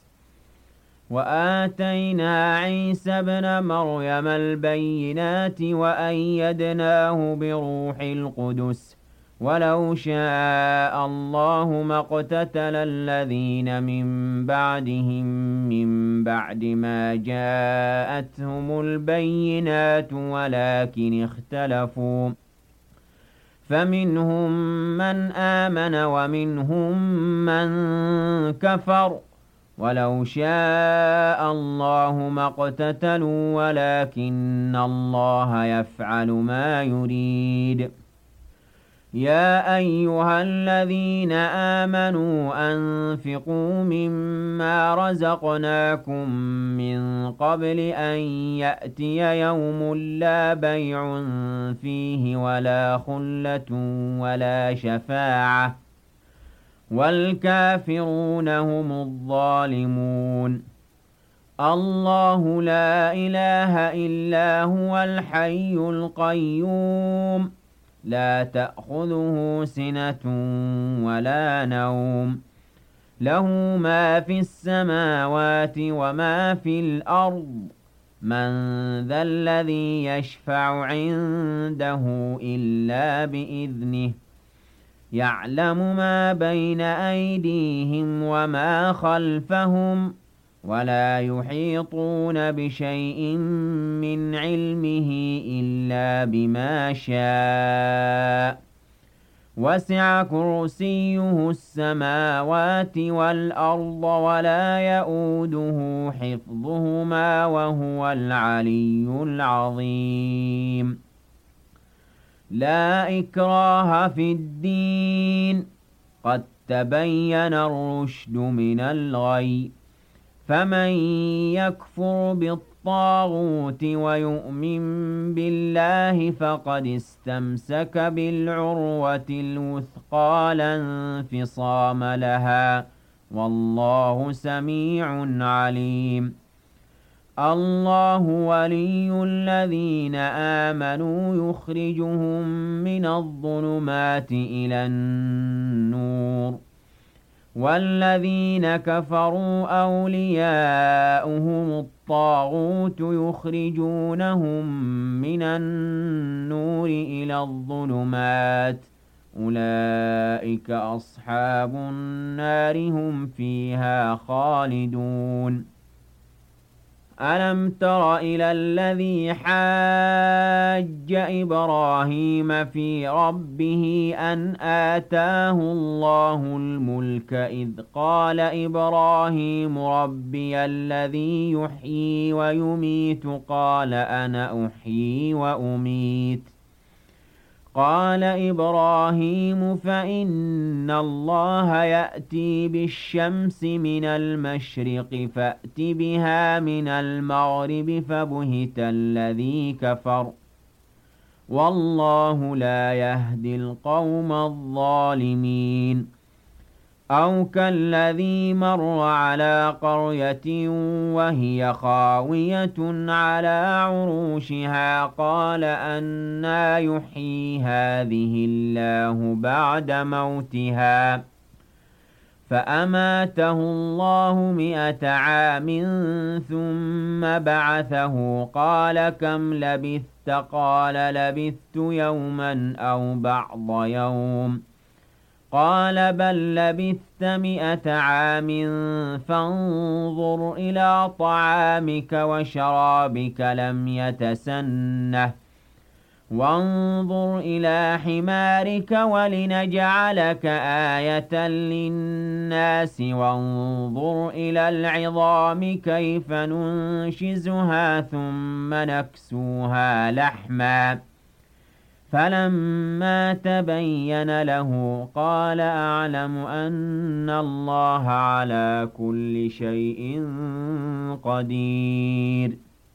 وآتينا عيسى ابن مريم البينات وأيدناه بروح القدس. ولو شاء الله ما اقتتل الذين من بعدهم من بعد ما جاءتهم البينات ولكن اختلفوا، فمنهم من آمن ومنهم من كفر. ولو شاء الله ما اقتتلوا ولكن الله يفعل ما يريد. يا أيها الذين آمنوا أنفقوا مما رزقناكم من قبل أن يأتي يوم لا بيع فيه ولا خلة ولا شفاعة، والكافرون هم الظالمون. الله لا إله إلا هو الحي القيوم، لا تأخذه سنة ولا نوم، له ما في السماوات وما في الأرض. من ذا الذي يشفع عنده إلا بإذنه، يعلم ما بين أيديهم وما خلفهم، ولا يحيطون بشيء من علمه إلا بما شاء. وسع كرسيه السماوات والأرض ولا يئوده حفظهما وهو العلي العظيم. لا إكراه في الدين، قد تبين الرشد من الغي. فمن يكفر بالطاغوت ويؤمن بالله فقد استمسك بالعروة الوثقى لا انفصام لها، والله سميع عليم. الله ولي الذين آمنوا يخرجهم من الظلمات إلى النور، والذين كفروا أولياؤهم الطاغوت يخرجونهم من النور إلى الظلمات. أولئك أصحاب النار هم فيها خالدون. ألم تر إلى الذي حاج إبراهيم في ربه أن آتاه الله الملك إذ قال إبراهيم ربي الذي يحيي ويميت قال أنا أحيي وأميت قال إبراهيم فإن الله يأتي بالشمس من المشرق فأت بها من المغرب فبهت الذي كفر والله لا يهدي القوم الظالمين أو كالذي مر على قرية وهي خاوية على عروشها قال أنى يحيي هذه الله بعد موتها فأماته الله 100 عام ثم بعثه قال كم لبثت قال لبثت يوما أو بعض يوم قال بل لبثت 100 عام فانظر إلى طعامك وشرابك لم يتسنه وانظر إلى حمارك ولنجعلك آية للناس وانظر إلى العظام كيف ننشزها ثم نكسوها لحما فلما تبين له قال أعلم أن الله على كل شيء قدير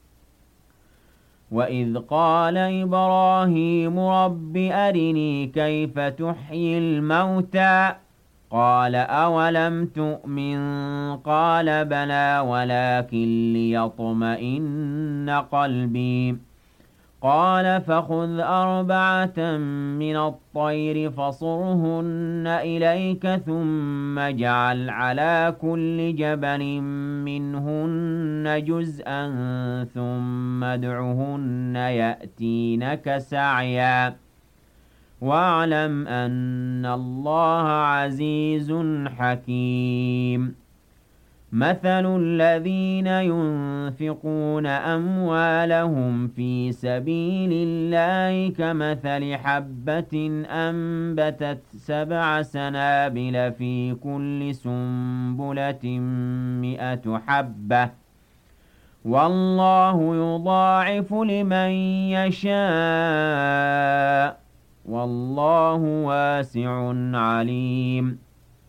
وإذ قال إبراهيم رب أرني كيف تحيي الموتى قال أولم تؤمن قال بلى ولكن ليطمئن قلبي قال فخذ 4 من الطير فصرهن إليك ثم اجعل على كل جبل منهن جزءا ثم ادعهن يأتينك سعيا واعلم أن الله عزيز حكيم مثل الذين ينفقون أموالهم في سبيل الله كمثل حبة أنبتت 7 سنابل في كل سنبلة 100 حبة والله يضاعف لمن يشاء والله واسع عليم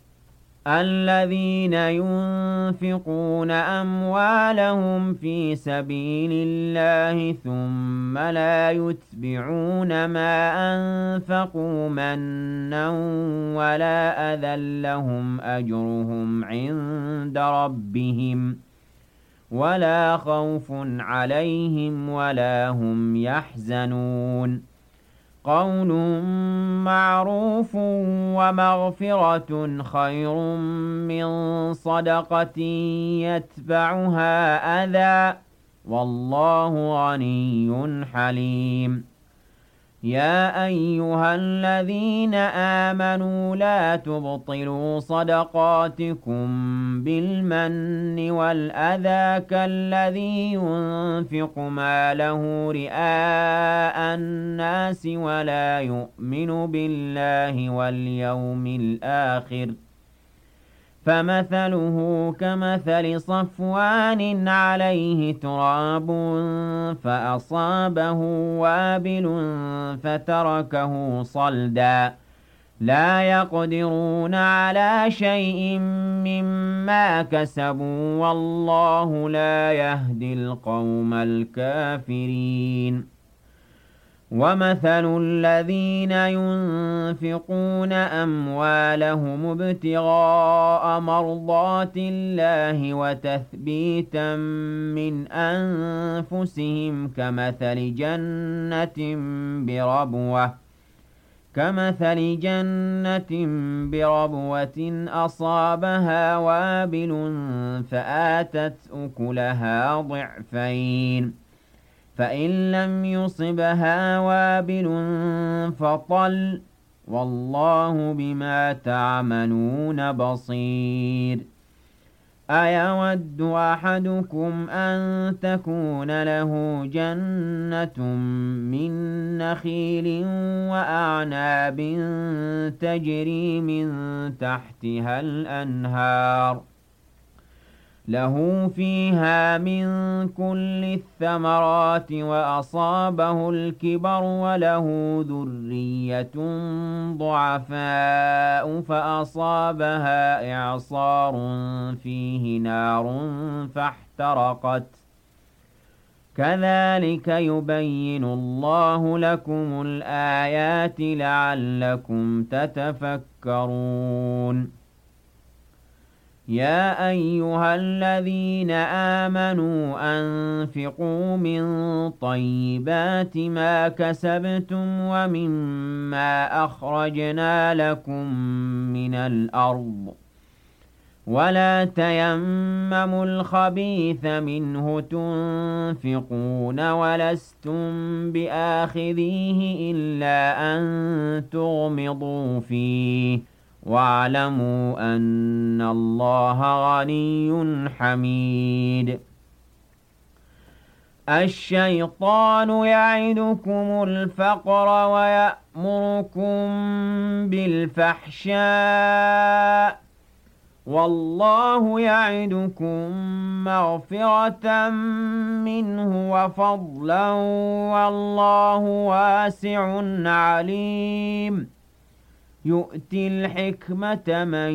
الذين ينفقون أموالهم في سبيل الله ثم لا يتبعون ما أنفقوا منا ولا أذى لهم أجرهم عند ربهم ولا خوف عليهم ولا هم يحزنون قول معروف ومغفرة خير من صدقة يتبعها أذى والله غني حليم يا أيها الذين آمنوا لا تبطلوا صدقاتكم بالمن والأذى كالذي ينفق ماله رئاء الناس ولا يؤمن بالله واليوم الآخر فمثله كمثل صفوان عليه تراب فأصابه وابل فتركه صلدا لا يقدرون على شيء مما كسبوا والله لا يهدي القوم الكافرين ومثل الذين ينفقون أموالهم ابتغاء مرضات الله وتثبيتا من أنفسهم كمثل جنة بربوة أصابها وابل فآتت أكلها ضعفين فإن لم يصبها وابل فطل والله بما تعملون بصير أيود أحدكم أن تكون له جنة من نخيل وأعناب تجري من تحتها الأنهار له فيها من كل الثمرات وأصابه الكبر وله ذرية ضعفاء فأصابها إعصار فيه نار فاحترقت كذلك يبين الله لكم الآيات لعلكم تتفكرون يا أيها الذين آمنوا أنفقوا من طيبات ما كسبتم ومما أخرجنا لكم من الأرض ولا تيمموا الخبيث منه تنفقون ولستم بآخذيه إلا أن تغمضوا فيه واعلموا أن الله غني حميد الشيطان يعدكم الفقر ويأمركم بالفحشاء والله يعدكم مغفرة منه وفضلا والله واسع عليم يؤتي الحكمة من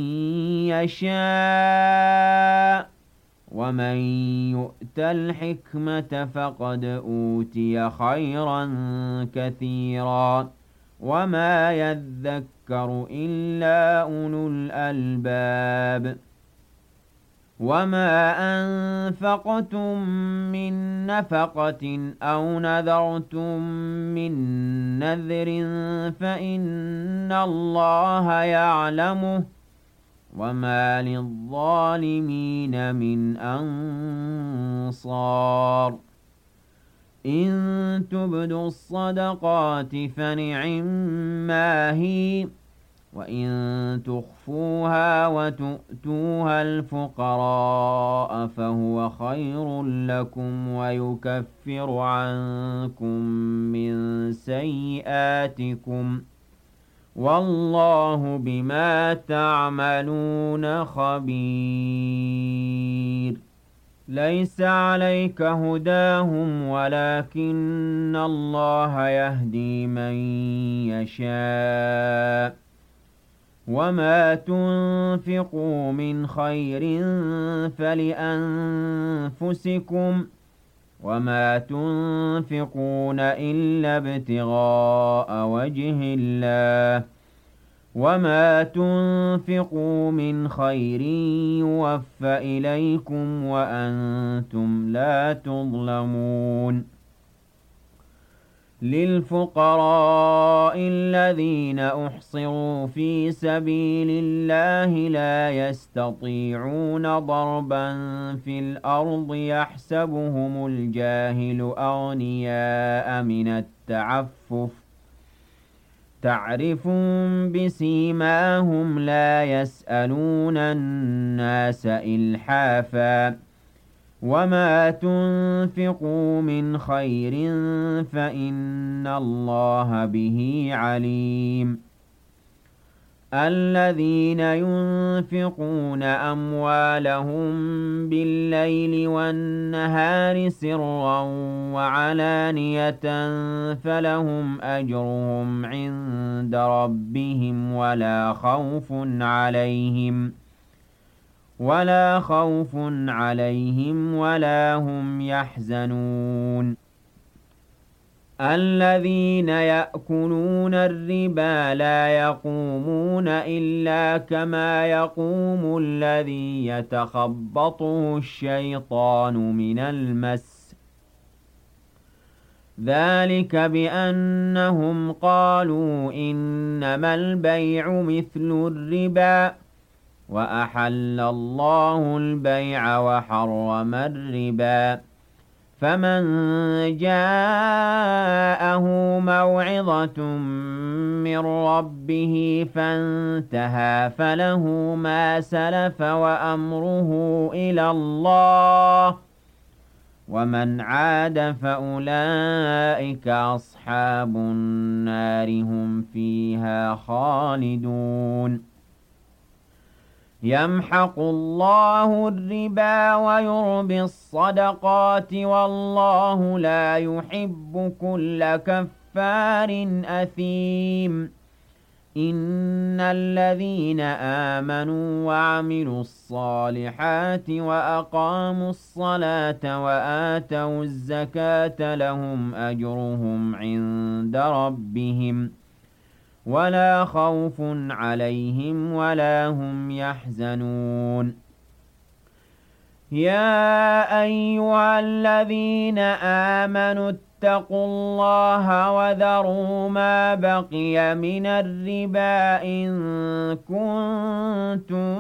يشاء ومن يؤت الحكمة فقد أوتي خيرا كثيرا وما يذكر إلا أولو الألباب وما أنفقتم من نفقة أو نذرتم من نذر فإن الله يعلمه وما للظالمين من أنصار إن تبدوا الصدقات فنعما هي وإن تخفوها وتؤتوها الفقراء فهو خير لكم ويكفر عنكم من سيئاتكم والله بما تعملون خبير ليس عليك هداهم ولكن الله يهدي من يشاء وما تنفقوا من خير فلأنفسكم وما تنفقون إلا ابتغاء وجه الله وما تنفقوا من خير يوفى إليكم وأنتم لا تظلمون للفقراء الذين أحصروا في سبيل الله لا يستطيعون ضربا في الأرض يحسبهم الجاهل أغنياء من التعفف تعرفهم بسيماهم لا يسألون الناس إلحافا وما تنفقوا من خير فإن الله به عليم الذين ينفقون أموالهم بالليل والنهار سرا وعلانية فلهم أجرهم عند ربهم ولا خوف عليهم ولا هم يحزنون الذين يأكلون الربا لا يقومون إلا كما يقوم الذي يتخبطه الشيطان من المس ذلك بأنهم قالوا إنما البيع مثل الربا وأحل الله البيع وحرم الربا فمن جاءه موعظة من ربه فانتهى فله ما سلف وأمره إلى الله، ومن عاد فأولئك أصحاب النار هم فيها خالدون. يمحق الله الربا ويربي الصدقات والله لا يحب كل كفار أثيم. إن الذين آمنوا وعملوا الصالحات وأقاموا الصلاة وآتوا الزكاة لهم أجرهم عند ربهم ولا خوف عليهم ولا هم يحزنون. يا أيها الذين آمنوا اتقوا الله وذروا ما بقي من الربا إن كنتم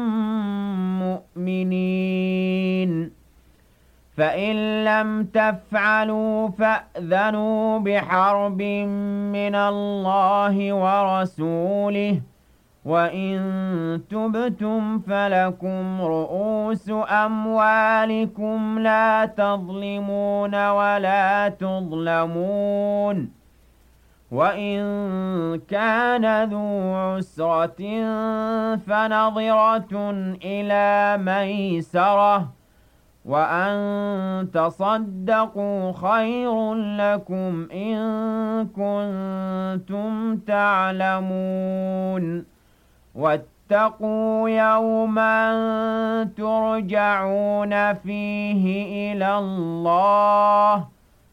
مؤمنين، فإن لم تفعلوا فأذنوا بحرب من الله ورسوله، وإن تبتم فلكم رؤوس أموالكم لا تظلمون ولا تظلمون. وإن كان ذو عسرة فنظرة إلى ميسرة، وأن تصدقوا خير لكم إن كنتم تعلمون. واتقوا يوما ترجعون فيه إلى الله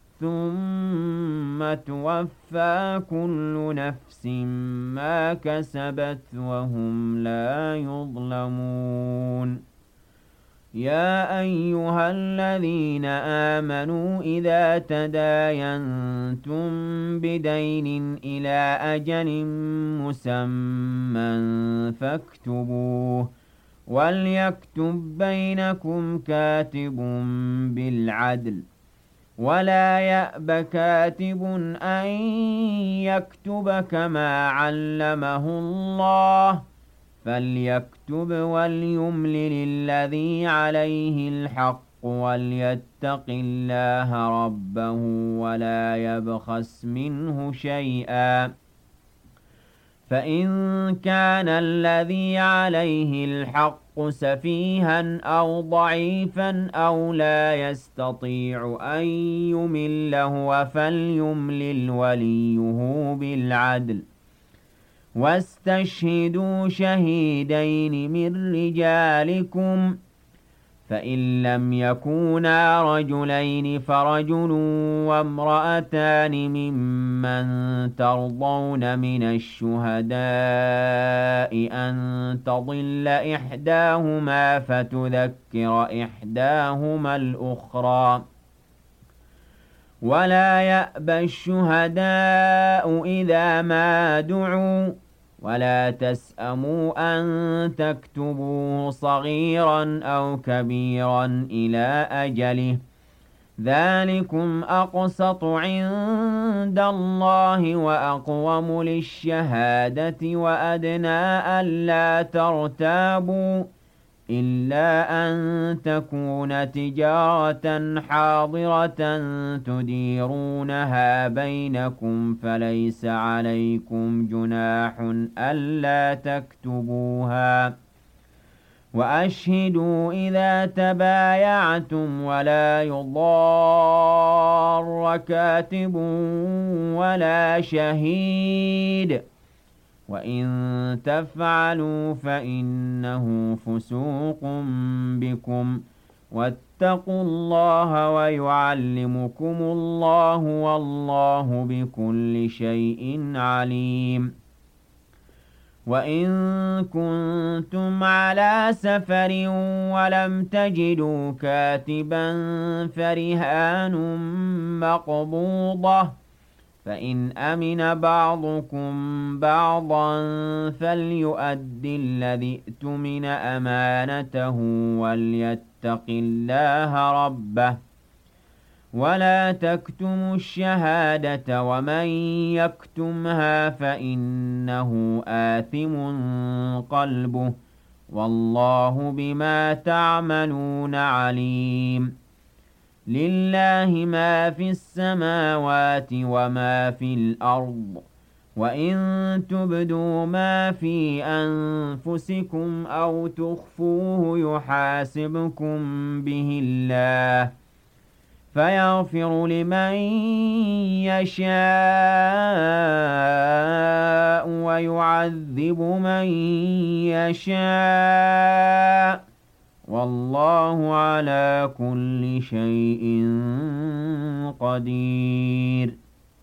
ثم توفى كل نفس ما كسبت وهم لا يظلمون. يا أيها الذين آمنوا إذا تداينتم بدين إلى أجل مسمى فاكتبوه، وليكتب بينكم كاتب بالعدل، ولا يأب كاتب أن يكتب كما علمه الله، فليكتب وليملل الذي عليه الحق وليتق الله ربه ولا يبخس منه شيئا. فإن كان الذي عليه الحق سفيها أو ضعيفا أو لا يستطيع أن يمل هو فليملل وليه بالعدل، واستشهدوا شهيدين من رجالكم، فإن لم يكونا رجلين فرجل وامرأتان ممن ترضون من الشهداء أن تضل إحداهما فتذكر إحداهما الأخرى. ولا يأبى الشهداء إذا ما دعوا، ولا تسأموا أن تكتبوه صغيرا أو كبيرا إلى أجله، ذلكم أقسط عند الله وأقوم للشهادة وأدنى ألا ترتابوا، إلا أن تكون تجارة حاضرة تديرونها بينكم فليس عليكم جناح ألا تكتبوها. وأشهدوا إذا تبايعتم ولا يضار كاتب ولا شهيد، وإن تفعلوا فإنه فسوق بكم، واتقوا الله ويعلمكم الله والله بكل شيء عليم. وإن كنتم على سفر ولم تجدوا كاتبا فرهان مقبوضة، فإن أمن بعضكم بعضا فليؤد الذي اؤتمن أمانته وليتق الله ربه، ولا تكتموا الشهادة ومن يكتمها فإنه آثم قلبه والله بما تعملون عليم لله ما في السماوات وما في الأرض وإن تبدوا ما في أنفسكم أو تخفوه يحاسبكم به الله فيغفر لمن يشاء ويعذب من يشاء والله على كل شيء قدير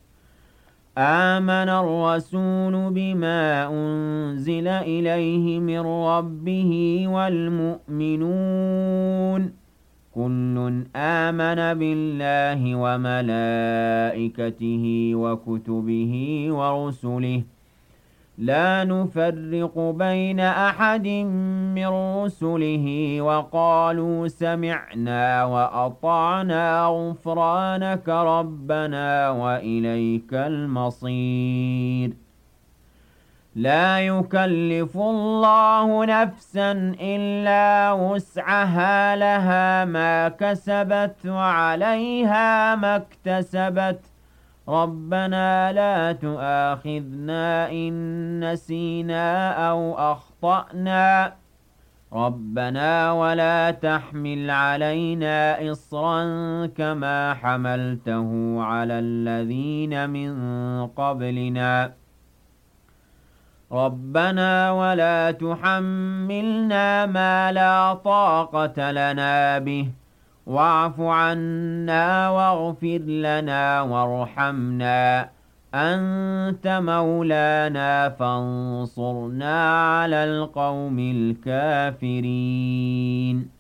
آمن الرسول بما أنزل إليه من ربه والمؤمنون كل آمن بالله وملائكته وكتبه ورسله لا نفرق بين أحد من رسله وقالوا سمعنا وأطعنا غفرانك ربنا وإليك المصير لا يكلف الله نفسا إلا وسعها لها ما كسبت وعليها ما اكتسبت ربنا لا تؤاخذنا إن نسينا أو أخطأنا ربنا ولا تحمل علينا إصرا كما حملته على الذين من قبلنا ربنا ولا تحملنا ما لا طاقة لنا به واعف عنا واغفر لنا وارحمنا أنت مولانا فانصرنا على القوم الكافرين